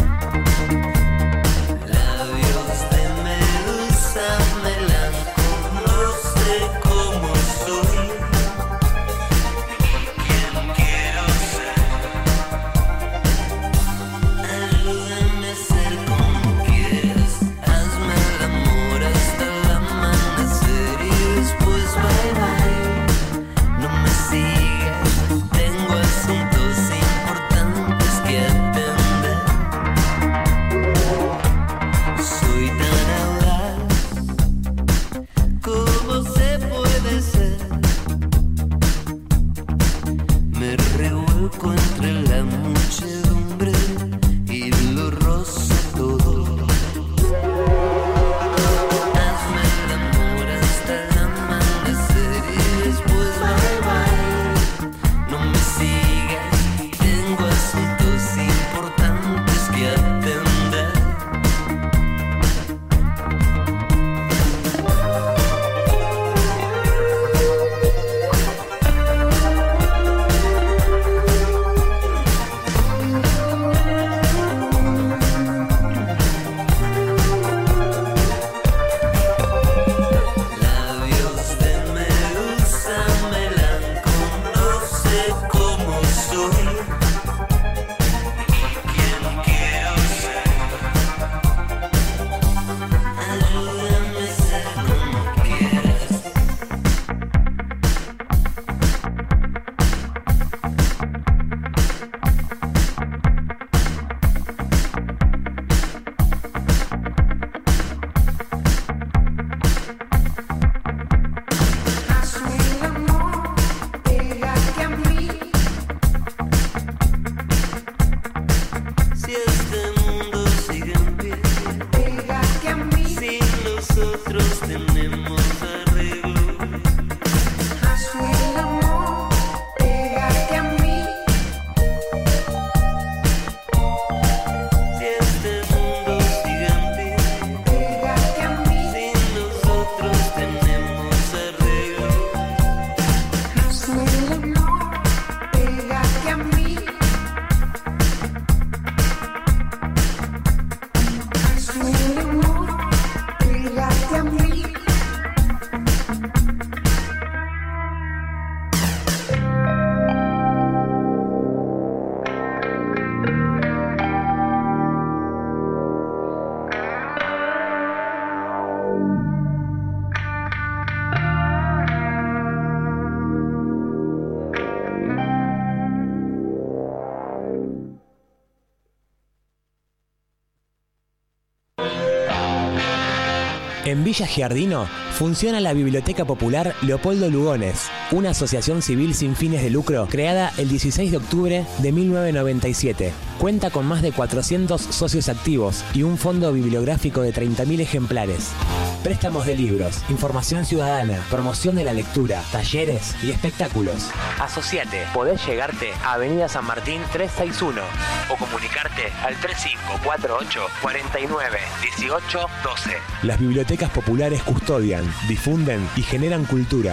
En Villa Giardino funciona la Biblioteca Popular Leopoldo Lugones, una asociación civil sin fines de lucro creada el 16 de octubre de 1997. Cuenta con más de 400 socios activos y un fondo bibliográfico de 30.000 ejemplares. Préstamos de libros, información ciudadana, promoción de la lectura, talleres y espectáculos. Asociate, podés llegarte a Avenida San Martín 361 o comunicarte al 3548 49 18 12. Las bibliotecas populares custodian, difunden y generan cultura.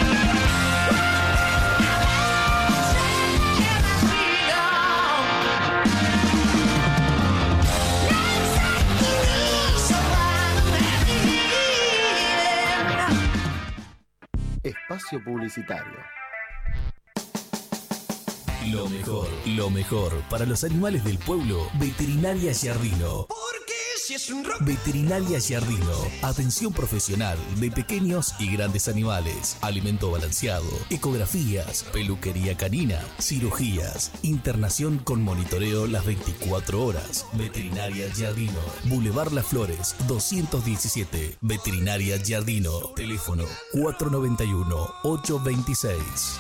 Espacio publicitario. Lo mejor para los animales del pueblo. Veterinaria Giardino. Veterinaria Giardino. Atención profesional de pequeños y grandes animales. Alimento balanceado. Ecografías. Peluquería canina. Cirugías. Internación con monitoreo las 24 horas. Veterinaria Giardino. Boulevard Las Flores 217. Veterinaria Giardino. Teléfono 491-826.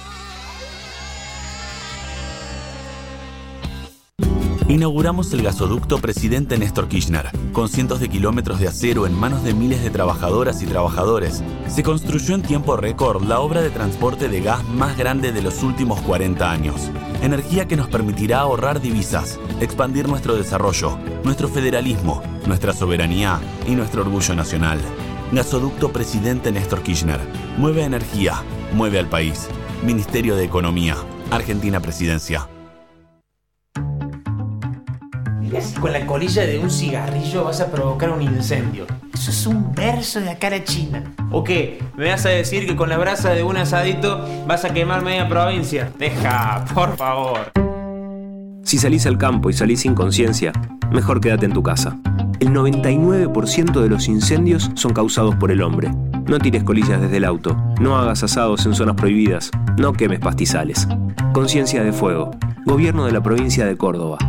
Inauguramos el gasoducto Presidente Néstor Kirchner. Con cientos de kilómetros de acero en manos de miles de trabajadoras y trabajadores, se construyó en tiempo récord la obra de transporte de gas más grande de los últimos 40 años. Energía que nos permitirá ahorrar divisas, expandir nuestro desarrollo, nuestro federalismo, nuestra soberanía y nuestro orgullo nacional. Gasoducto Presidente Néstor Kirchner. Mueve energía, mueve al país. Ministerio de Economía. Argentina Presidencia. Mirá si con la colilla de un cigarrillo vas a provocar un incendio. Eso es un verso de la cara china. ¿O qué? ¿Me vas a decir que con la brasa de un asadito vas a quemar media provincia? Deja, por favor. Si salís al campo y salís sin conciencia, mejor quédate en tu casa. El 99% de los incendios son causados por el hombre. No tires colillas desde el auto, no hagas asados en zonas prohibidas, no quemes pastizales. Conciencia de Fuego. Gobierno de la provincia de Córdoba.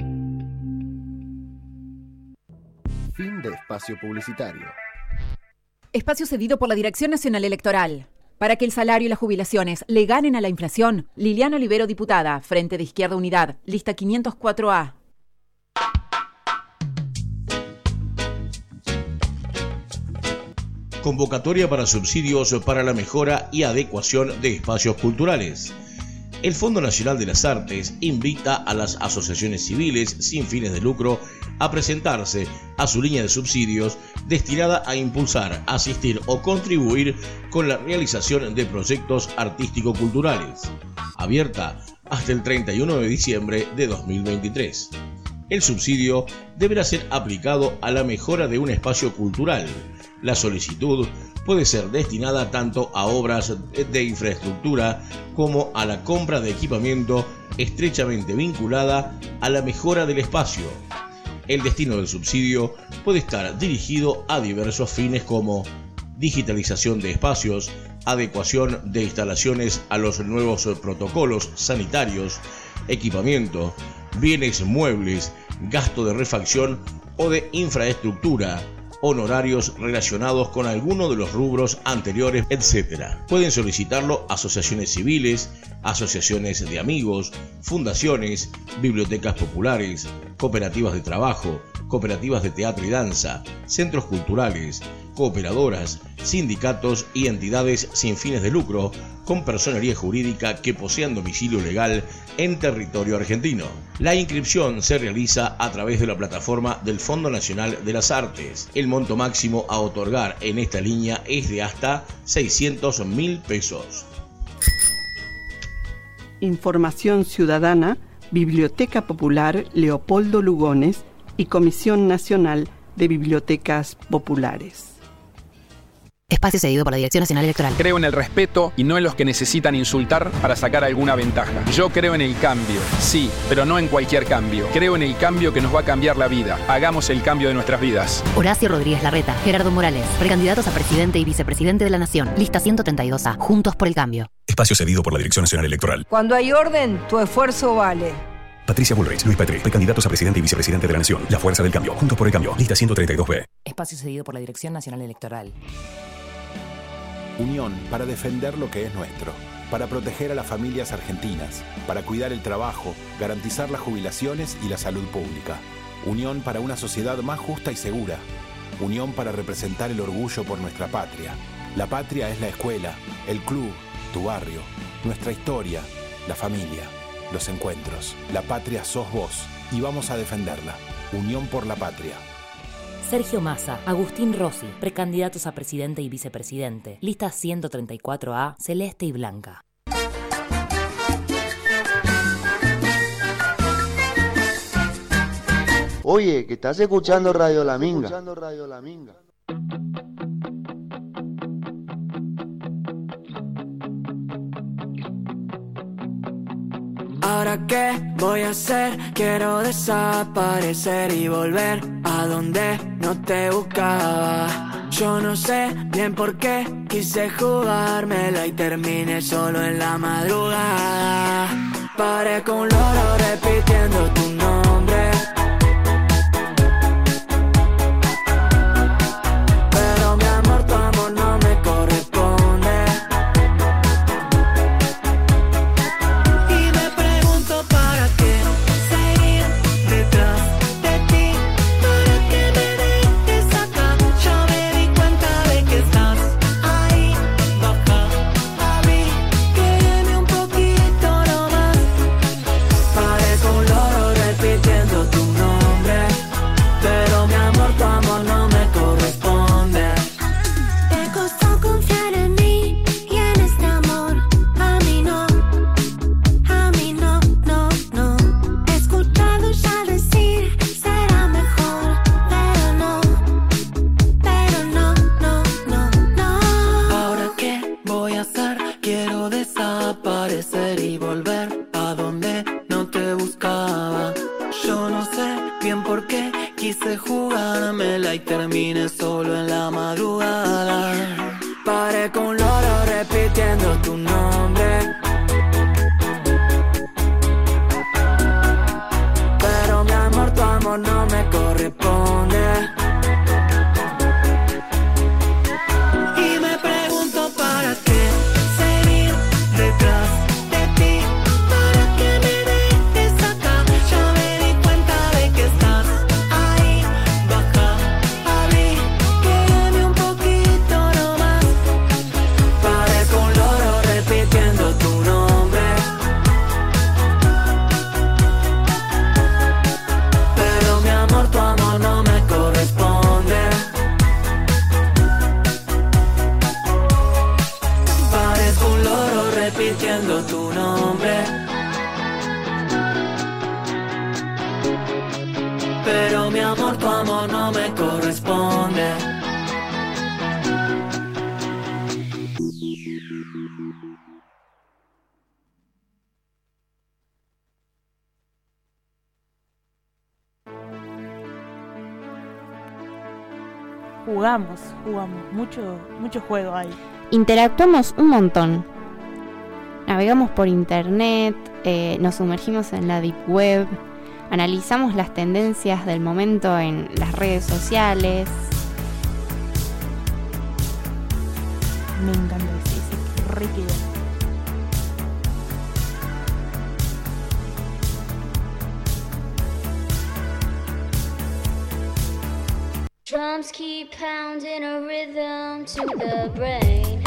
Fin de espacio publicitario. Espacio cedido por la Dirección Nacional Electoral. Para que el salario y las jubilaciones le ganen a la inflación, Liliana Olivero, diputada, Frente de Izquierda Unidad, lista 504A. Convocatoria para subsidios para la mejora y adecuación de espacios culturales. El Fondo Nacional de las Artes invita a las asociaciones civiles sin fines de lucro a presentarse a su línea de subsidios destinada a impulsar, asistir o contribuir con la realización de proyectos artístico-culturales, abierta hasta el 31 de diciembre de 2023. El subsidio deberá ser aplicado a la mejora de un espacio cultural. La solicitud puede ser destinada tanto a obras de infraestructura como a la compra de equipamiento estrechamente vinculada a la mejora del espacio. El destino del subsidio puede estar dirigido a diversos fines como digitalización de espacios, adecuación de instalaciones a los nuevos protocolos sanitarios, equipamiento, bienes muebles, gasto de refacción o de infraestructura, honorarios relacionados con alguno de los rubros anteriores, etc. Pueden solicitarlo asociaciones civiles, asociaciones de amigos, fundaciones, bibliotecas populares, cooperativas de trabajo, cooperativas de teatro y danza, centros culturales, cooperadoras, sindicatos y entidades sin fines de lucro con personería jurídica que posean domicilio legal en territorio argentino. La inscripción se realiza a través de la plataforma del Fondo Nacional de las Artes. El monto máximo a otorgar en esta línea es de hasta 600.000 pesos. Información ciudadana, Biblioteca Popular Leopoldo Lugones y Comisión Nacional de Bibliotecas Populares. Espacio cedido por la Dirección Nacional Electoral. Creo en el respeto y no en los que necesitan insultar para sacar alguna ventaja. Yo creo en el cambio, sí, pero no en cualquier cambio. Creo en el cambio que nos va a cambiar la vida. Hagamos el cambio de nuestras vidas. Horacio Rodríguez Larreta, Gerardo Morales, precandidatos a presidente y vicepresidente de la Nación. Lista 132A, Juntos por el Cambio. Espacio cedido por la Dirección Nacional Electoral. Cuando hay orden, tu esfuerzo vale. Patricia Bullrich, Luis Petri, precandidatos a presidente y vicepresidente de la Nación. La Fuerza del Cambio, Juntos por el Cambio, lista 132B. Espacio cedido por la Dirección Nacional Electoral. Unión para defender lo que es nuestro, para proteger a las familias argentinas, para cuidar el trabajo, garantizar las jubilaciones y la salud pública. Unión para una sociedad más justa y segura. Unión para representar el orgullo por nuestra patria. La patria es la escuela, el club, tu barrio, nuestra historia, la familia, los encuentros. La patria sos vos y vamos a defenderla. Unión por la patria. Sergio Massa, Agustín Rossi, precandidatos a presidente y vicepresidente. Lista 134A, celeste y blanca. Oye, que estás escuchando Radio La Minga. ¿Ahora qué voy a hacer? Quiero desaparecer y volver a donde no te buscaba. Yo no sé bien por qué quise jugármela y terminé solo en la madrugada. Parezco un loro repitiendo tu nombre, pero mi amor, tu amor no me corresponde. Y me pregunto para qué seguir detrás de ti, para que me dejes acá. Ya me di cuenta de que estás ahí. Baja a mí, quédeme un poquito nomás. Parezco un loro repitiendo tu nombre, pero mi amor, tu amor no me corresponde. Te costó confiar en mí y en este amor. A mí no, no. He escuchado ya decir será mejor, pero no. ¿Ahora qué voy a hacer? Quiero desaparecer y volver a donde no te buscaba. Yo no sé bien por qué quise jugármela y terminé solo en la madrugada. Parezco un loro repitiendo tu nombre, pero mi amor, tu amor no me corresponde. Y me pregunto para qué seguir detrás de ti, para que me dejes acá. Ya me di cuenta de que estás ahí. Baja a mí, quédame un poquito nomás. Parezco un loro repitiendo tu nombre, pero mi amor, tu amor no me corresponde. Parezco un loro repitiendo tu nombre, pero mi amor, tu amor no me corresponde. Jugamos mucho juego ahí. Interactuamos un montón. Navegamos por internet, nos sumergimos en la deep web, analizamos las tendencias del momento en las redes sociales. Me encanta ese re que Drums keep pounding a rhythm to the brain.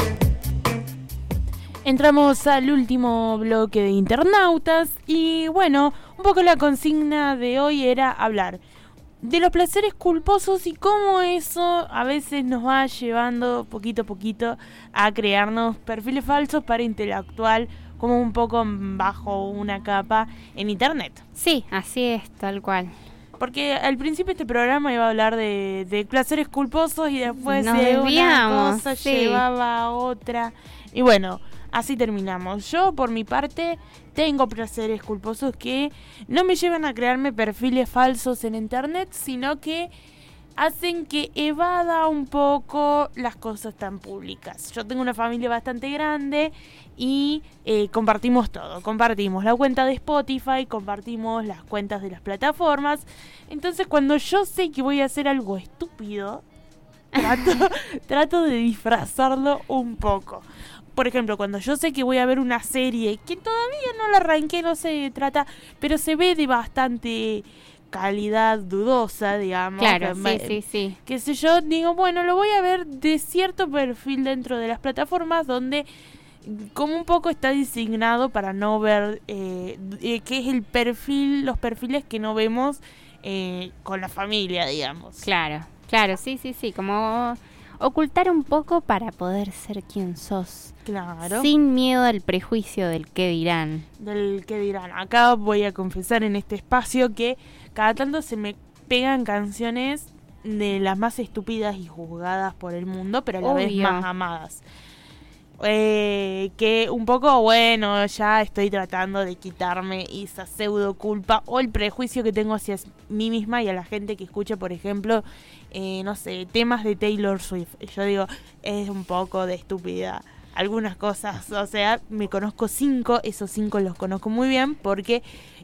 Entramos al último bloque de internautas y bueno, un poco la consigna de hoy era hablar de los placeres culposos y cómo eso a veces nos va llevando poquito a poquito a crearnos perfiles falsos para interactuar como un poco bajo una capa en internet. Sí, así es, tal cual. Porque al principio este programa iba a hablar de placeres culposos y después nos de desviamos, una cosa sí, llevaba a otra. Y bueno, así terminamos. Yo, por mi parte, tengo placeres culposos que no me llevan a crearme perfiles falsos en internet, sino que hacen que evada un poco las cosas tan públicas. Yo tengo una familia bastante grande y compartimos todo. Compartimos la cuenta de Spotify, compartimos las cuentas de las plataformas. Entonces, cuando yo sé que voy a hacer algo estúpido, trato de disfrazarlo un poco. Por ejemplo, cuando yo sé que voy a ver una serie que todavía no la arranqué, no se trata, pero se ve de bastante calidad dudosa, digamos. Claro, sí. Qué sé yo, digo, bueno, lo voy a ver de cierto perfil dentro de las plataformas donde como un poco está designado para no ver qué es el perfil, los perfiles que no vemos con la familia, digamos. Claro, sí, como ocultar un poco para poder ser quien sos. Claro. Sin miedo al prejuicio del qué dirán. Acá voy a confesar en este espacio que cada tanto se me pegan canciones de las más estúpidas y juzgadas por el mundo, pero a la vez más amadas. Que un poco, bueno, ya estoy tratando de quitarme esa pseudo culpa o el prejuicio que tengo hacia mí misma y a la gente que escucha, por ejemplo, no sé, temas de Taylor Swift. Yo digo, es un poco de estúpida algunas cosas, o sea, me conozco 5, esos 5 los conozco muy bien porque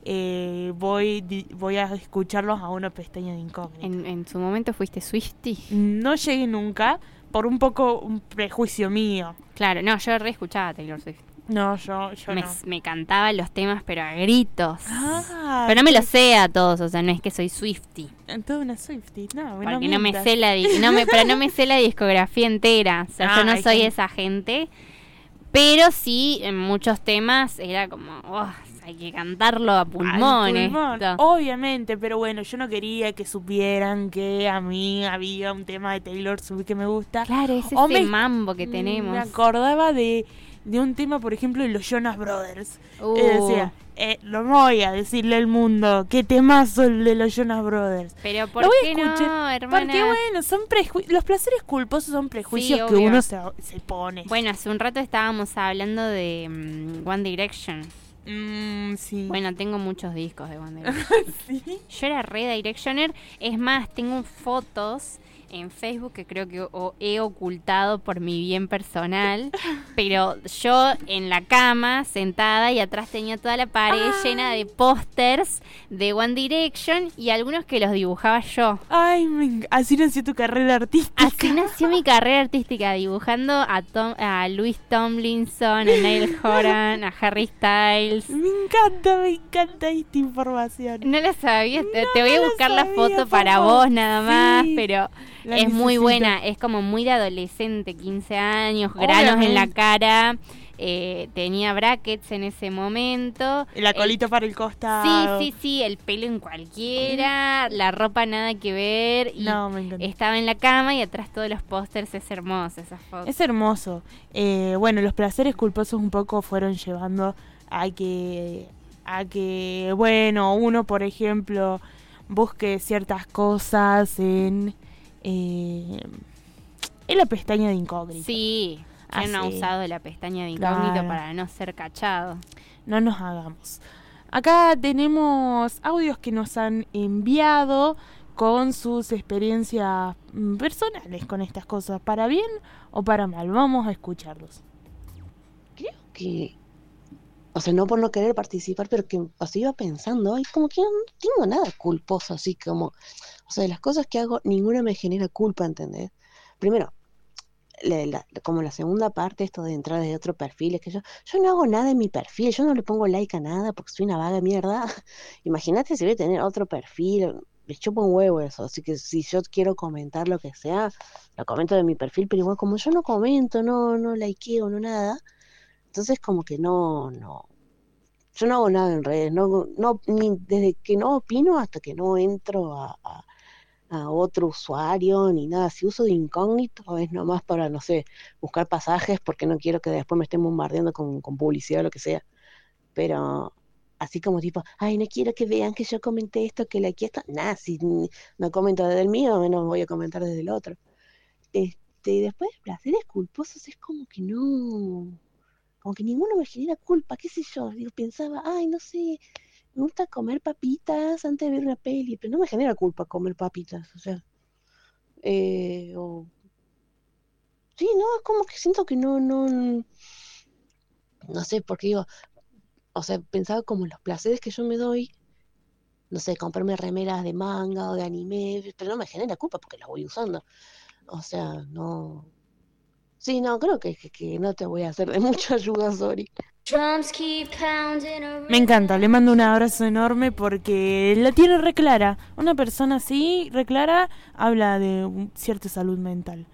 voy a escucharlos a una pestaña de incógnito. ¿En su momento fuiste Swiftie? No llegué nunca, por un prejuicio mío. Claro, no, yo escuchaba a Taylor Swift. No, yo no. Me cantaba los temas, pero a gritos. Pero no me los sé a todos, o sea, no es que soy Swiftie. Toda una Swiftie, no. Porque no me sé pero no me sé la discografía entera. O sea, yo no soy esa gente. Pero sí, en muchos temas era como, hay que cantarlo a pulmones. Obviamente, pero bueno, yo no quería que supieran que a mí había un tema de Taylor Swift que me gusta. Claro, es ese mambo que tenemos. Me acordaba de un tema, por ejemplo, de los Jonas Brothers. Decía, no voy a decirle al mundo qué temazo el de los Jonas Brothers. Pero ¿por qué no, hermana? Porque bueno, son los placeres culposos son prejuicios que uno se pone. Bueno, hace un rato estábamos hablando de One Direction. Sí. Bueno, tengo muchos discos de One Direction. ¿Sí? Yo era re Directioner. Es más, tengo fotos en Facebook que creo que he ocultado por mi bien personal, pero yo en la cama sentada y atrás tenía toda la pared llena de pósters de One Direction y algunos que los dibujaba yo. Ay, así nació tu carrera artística. Así nació mi carrera artística, dibujando a Louis Tomlinson, a Niall Horan, a Harry Styles. Me encanta esta información. No la sabía, te voy a buscar la foto para vos nada más, pero es muy buena, es como muy de adolescente, 15 años, granos en la cara, tenía brackets en ese momento. La colita para el costado. Sí, el pelo en cualquiera, la ropa nada que ver. Y me encanta. Estaba en la cama y atrás todos los pósters, es hermoso esa foto. Es hermoso. Bueno, los placeres culposos un poco fueron llevando a que bueno, uno, por ejemplo, busque ciertas cosas en la pestaña de incógnito. Sí, ¿quién no ha usado la pestaña de incógnito para no ser cachado? No nos hagamos. Acá tenemos audios que nos han enviado con sus experiencias personales con estas cosas, para bien o para mal. Vamos a escucharlos. Creo que, o sea, no por no querer participar, pero que iba pensando, y como que no tengo nada culposo, así como, o sea, de las cosas que hago, ninguna me genera culpa, ¿entendés? Primero, como la segunda parte, esto de entrar desde otro perfil, es que yo no hago nada en mi perfil, yo no le pongo like a nada porque soy una vaga mierda. Imagínate si voy a tener otro perfil, me chupo un huevo eso, así que si yo quiero comentar lo que sea, lo comento de mi perfil, pero igual como yo no comento, no likeo, no nada, entonces como que no, yo no hago nada en redes, ni desde que no opino hasta que no entro a otro usuario ni nada. Si uso de incógnito es nomás para, no sé, buscar pasajes porque no quiero que después me estén bombardeando con publicidad o lo que sea, pero así como tipo, ay, no quiero que vean que yo comenté esto, que likeé esto, nada, si no comento desde el mío, menos voy a comentar desde el otro. Y después placeres culposos es como que no, como que ninguno me genera culpa, qué sé yo, pensaba, ay, no sé, me gusta comer papitas antes de ver una peli, pero no me genera culpa comer papitas, o sea, Sí, no, es como que siento que no sé, porque digo, o sea, pensaba como en los placeres que yo me doy, no sé, comprarme remeras de manga o de anime, pero no me genera culpa porque las voy usando. O sea, no. Sí, no, creo que no te voy a hacer de mucha ayuda, sorry. Me encanta, le mando un abrazo enorme porque la tiene re clara. Una persona así, re clara, habla de cierta salud mental.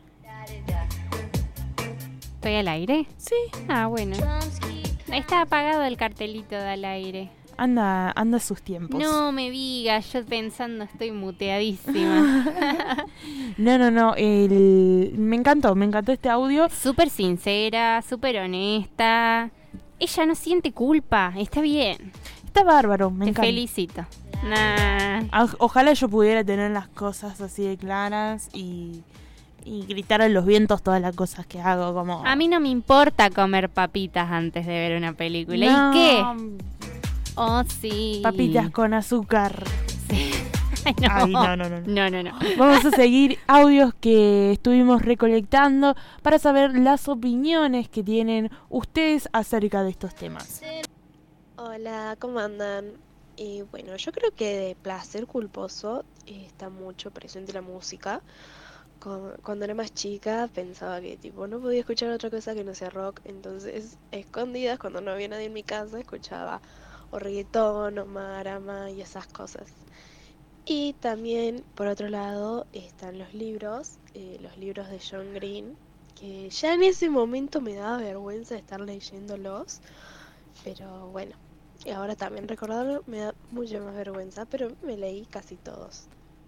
¿Estoy al aire? Sí. Ah, bueno. Está apagado el cartelito de al aire. Anda a sus tiempos. No me digas, yo pensando estoy muteadísima. No, me encantó este audio. Súper sincera, súper honesta. Ella no siente culpa, está bien. Está bárbaro, me encanta. Te felicito. Nah. Ojalá yo pudiera tener las cosas así de claras y gritar a los vientos todas las cosas que hago, como... A mí no me importa comer papitas antes de ver una película. No. ¿Y qué? Oh, sí. Papitas con azúcar. Sí. Ay, no. Ay, No. Vamos a seguir audios que estuvimos recolectando para saber las opiniones que tienen ustedes acerca de estos temas. Hola, ¿cómo andan? Bueno, yo creo que de placer culposo está mucho presente la música. Cuando era más chica pensaba que tipo no podía escuchar otra cosa que no sea rock, entonces escondidas cuando no había nadie en mi casa escuchaba o reggaetón o marama y esas cosas. Y también por otro lado están los libros de John Green, que ya en ese momento me daba vergüenza estar leyéndolos, pero bueno, y ahora también recordarlo me da mucha más vergüenza, pero me leí casi todos.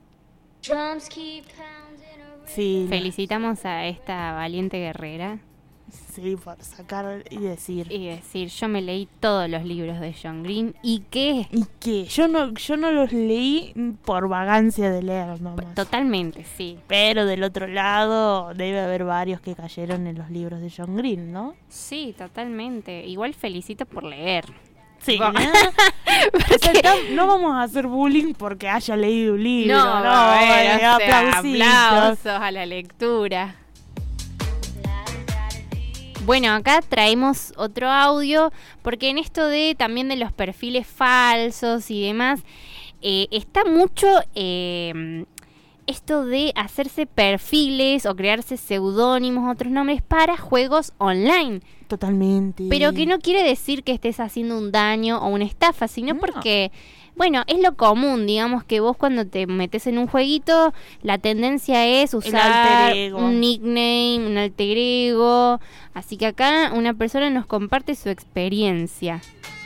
Sí. Felicitamos a esta valiente guerrera. Sí, por sacar y decir. Yo me leí todos los libros de John Green. ¿Y qué? Yo no los leí por vagancia de leer nomás. Totalmente, sí. Pero del otro lado debe haber varios que cayeron en los libros de John Green, ¿no? Sí, totalmente. Igual felicito por leer. Sí, ¿no? No vamos a hacer bullying porque haya leído un libro. Aplausos a la lectura. Bueno, acá traemos otro audio porque en esto de también de los perfiles falsos y demás, está mucho esto de hacerse perfiles o crearse seudónimos, otros nombres para juegos online. Totalmente. Pero que no quiere decir que estés haciendo un daño o una estafa, sino porque, bueno, es lo común, digamos que vos cuando te metes en un jueguito, la tendencia es usar un nickname, un alter ego. Así que acá una persona nos comparte su experiencia.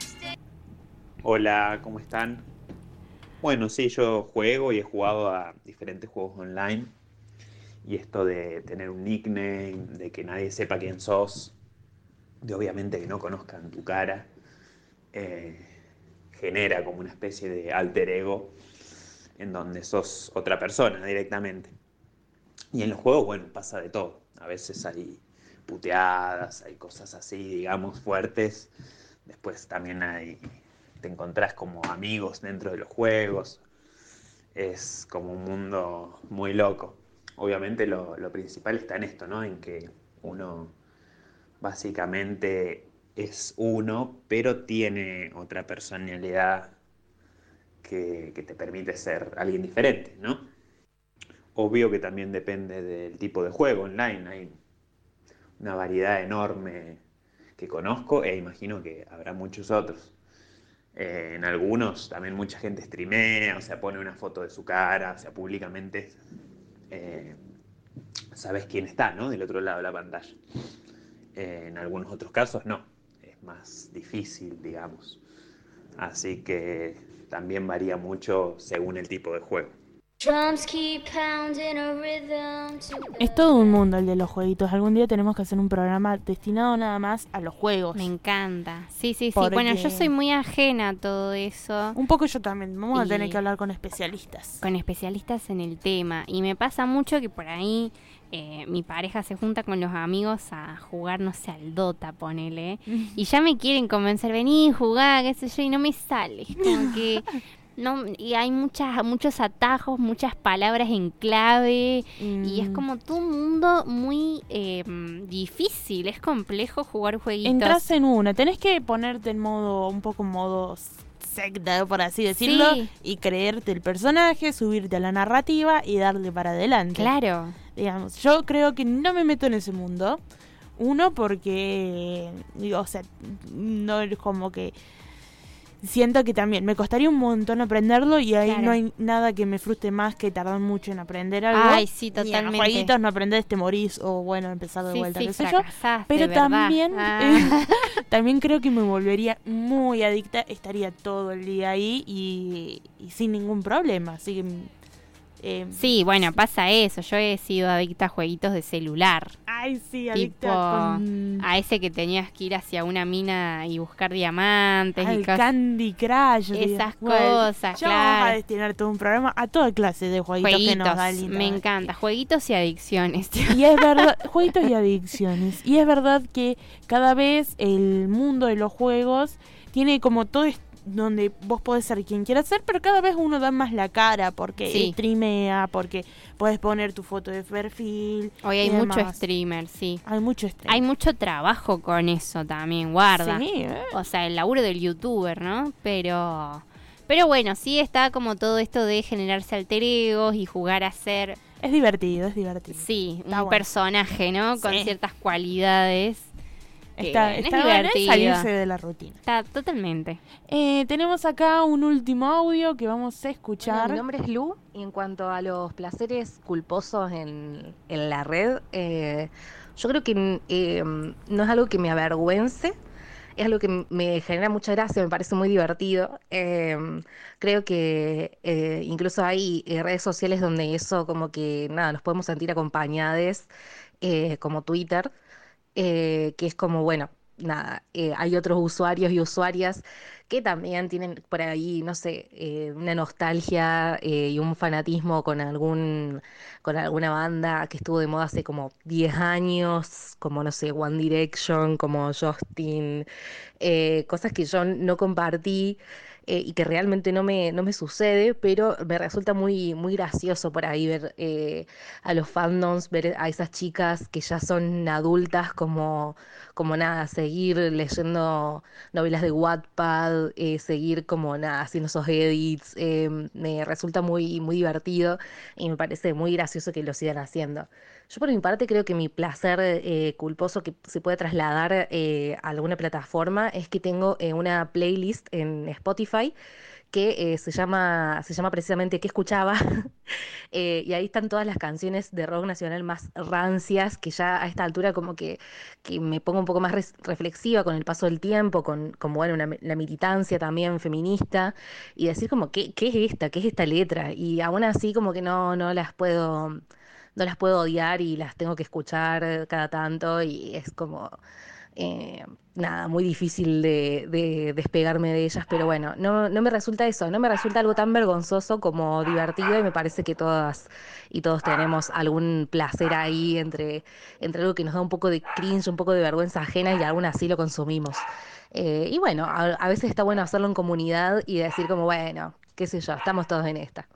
Hola, ¿cómo están? Bueno, sí, yo juego y he jugado a diferentes juegos online. Y esto de tener un nickname, de que nadie sepa quién sos, de obviamente que no conozcan tu cara, genera como una especie de alter ego en donde sos otra persona directamente. Y en los juegos, bueno, pasa de todo. A veces hay puteadas, hay cosas así, digamos, fuertes. Después también te encontrás como amigos dentro de los juegos. Es como un mundo muy loco. Obviamente lo principal está en esto, ¿no? En que uno básicamente es uno, pero tiene otra personalidad que te permite ser alguien diferente, ¿no? Obvio que también depende del tipo de juego online. Hay una variedad enorme que conozco e imagino que habrá muchos otros. En algunos también mucha gente streamea, o sea, pone una foto de su cara, o sea, públicamente sabes quién está, ¿no? Del otro lado de la pantalla. En algunos otros casos no, es más difícil, digamos. Así que también varía mucho según el tipo de juego. Es todo un mundo el de los jueguitos. Algún día tenemos que hacer un programa destinado nada más a los juegos. Me encanta. Sí. Porque... Bueno, yo soy muy ajena a todo eso. Un poco yo también. Vamos a tener que hablar con especialistas. Con especialistas en el tema. Y me pasa mucho que por ahí mi pareja se junta con los amigos a jugar, no sé, al Dota, ponele. Y ya me quieren convencer, vení, jugá, qué sé yo, y no me sale. Como que... no, y hay muchos atajos, muchas palabras en clave, y es como todo un mundo muy difícil, es complejo jugar jueguitos. Entras en una, tenés que ponerte en modo secta, por así decirlo, y creerte el personaje, subirte a la narrativa y darle para adelante. Claro. Digamos, yo creo que no me meto en ese mundo. Uno, porque, o sea, no es como que siento que también me costaría un montón aprenderlo y ahí no hay nada que me frustre más que tardar mucho en aprender algo. Ay, sí, totalmente. Y en los jueguitos no aprendés, te morís o bueno, empezar de vuelta, qué sé yo. Pero también también creo que me volvería muy adicta, estaría todo el día ahí y sin ningún problema, así que... sí, bueno, pasa eso. Yo he sido adicta a jueguitos de celular. Ay, sí, adicta a ese que tenías que ir hacia una mina y buscar diamantes. Al Candy Crush. Esas cosas, ya vamos a destinar todo un programa a toda clase de jueguitos que nos da linda. Me encanta, jueguitos y adicciones. Y es verdad, jueguitos y adicciones. Y es verdad que cada vez el mundo de los juegos tiene como todo esto donde vos podés ser quien quieras ser, pero cada vez uno da más la cara porque streamea, porque podés poner tu foto de perfil. Hoy hay mucho streamer, Hay mucho streamer. Hay mucho trabajo con eso también, guarda. Sí, O sea, el laburo del youtuber, ¿no? Pero bueno, sí está como todo esto de generarse alter egos y jugar a ser... Es divertido. Sí, un personaje, ¿no? Con ciertas cualidades. Está divertido salirse de la rutina. Está totalmente. Tenemos acá un último audio que vamos a escuchar. Bueno, mi nombre es Lu y en cuanto a los placeres culposos en la red, yo creo que no es algo que me avergüence, es algo que me genera mucha gracia, me parece muy divertido. Creo que incluso hay redes sociales donde eso como que nada, nos podemos sentir acompañados, como Twitter. Que es como, bueno, nada, hay otros usuarios y usuarias que también tienen por ahí, no sé, una nostalgia y un fanatismo con alguna banda que estuvo de moda hace como 10 años, como, no sé, One Direction, como Justin, cosas que yo no compartí. Y que realmente no me sucede, pero me resulta muy, muy gracioso por ahí ver a los fandoms, ver a esas chicas que ya son adultas, como nada, seguir leyendo novelas de Wattpad, seguir como nada, haciendo esos edits, me resulta muy, muy divertido y me parece muy gracioso que lo sigan haciendo. Yo por mi parte creo que mi placer culposo que se puede trasladar a alguna plataforma es que tengo una playlist en Spotify que se llama precisamente ¿Qué escuchaba? Y ahí están todas las canciones de rock nacional más rancias, que ya a esta altura como que me pongo un poco más reflexiva con el paso del tiempo, con bueno, la militancia también feminista, y decir como ¿qué es esta letra? Y aún así como que no las puedo odiar y las tengo que escuchar cada tanto y es como, nada, muy difícil de despegarme de ellas, pero bueno, no me resulta eso, no me resulta algo tan vergonzoso como divertido y me parece que todas y todos tenemos algún placer ahí entre algo que nos da un poco de cringe, un poco de vergüenza ajena y aún así lo consumimos. Y bueno, a veces está bueno hacerlo en comunidad y decir como, bueno, qué sé yo, estamos todos en esta.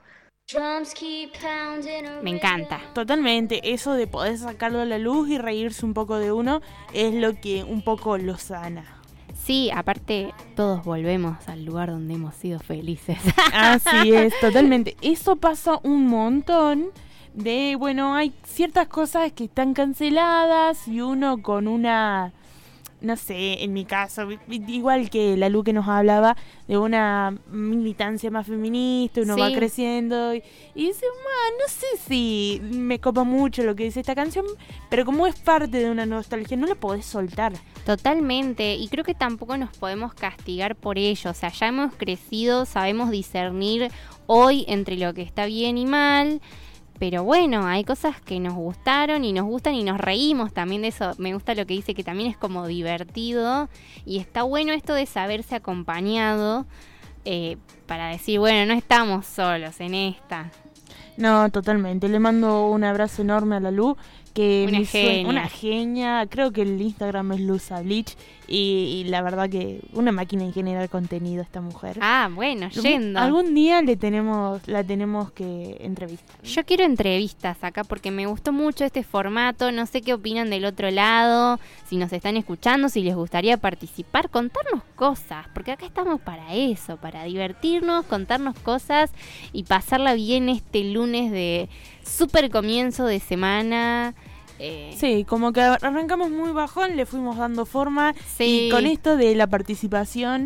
Me encanta. Totalmente, eso de poder sacarlo a la luz y reírse un poco de uno es lo que un poco lo sana. Sí, aparte todos volvemos al lugar donde hemos sido felices. Así es, totalmente. Eso pasa un montón de, bueno, hay ciertas cosas que están canceladas y uno con una... No sé, en mi caso, igual que la Lu que nos hablaba de una militancia más feminista, uno va creciendo y dice, no sé si me copa mucho lo que dice esta canción, pero como es parte de una nostalgia, no la podés soltar. Totalmente, y creo que tampoco nos podemos castigar por ello, o sea, ya hemos crecido, sabemos discernir hoy entre lo que está bien y mal. Pero bueno, hay cosas que nos gustaron y nos gustan y nos reímos también de eso. Me gusta lo que dice, que también es como divertido. Y está bueno esto de saberse acompañado para decir, bueno, no estamos solos en esta. No, totalmente. Le mando un abrazo enorme a la Lu, que Una genia. Creo que el Instagram es Luza Bleach y la verdad que una máquina en generar contenido esta mujer. Ah, bueno, yendo. Algún día la tenemos que entrevistar. Yo quiero entrevistas acá porque me gustó mucho este formato. No sé qué opinan del otro lado, si nos están escuchando, si les gustaría participar, contarnos cosas, porque acá estamos para eso, para divertirnos, contarnos cosas y pasarla bien este lunes de súper comienzo de semana. Sí, como que arrancamos muy bajón, le fuimos dando forma. Sí. Y con esto de la participación,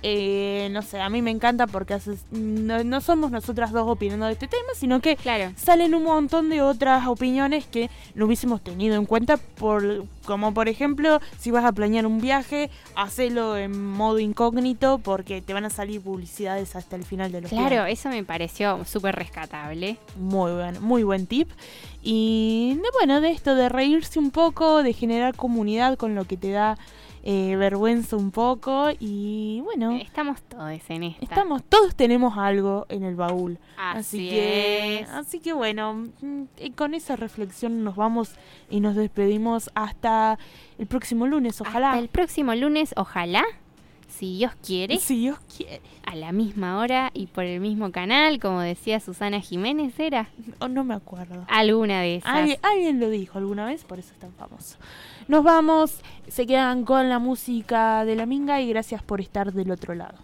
no sé, a mí me encanta porque no somos nosotras dos opinando de este tema, sino que salen un montón de otras opiniones que no hubiésemos tenido en cuenta, como por ejemplo, si vas a planear un viaje, hacelo en modo incógnito porque te van a salir publicidades hasta el final de los viajes. Claro, eso me pareció súper rescatable. Muy buen tip. Y bueno, de esto de reírse un poco, de generar comunidad con lo que te da vergüenza un poco. Y bueno, estamos todos en esta. Todos tenemos algo en el baúl. Así que bueno, con esa reflexión nos vamos y nos despedimos hasta el próximo lunes, ojalá. Hasta el próximo lunes, ojalá. Si Dios quiere. Si Dios quiere. A la misma hora y por el mismo canal, como decía Susana Jiménez, ¿era? No me acuerdo. Alguna de esas. Alguien lo dijo alguna vez, por eso es tan famoso. Nos vamos, se quedan con la música de La Minga y gracias por estar del otro lado.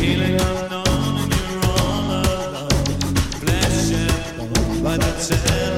By the time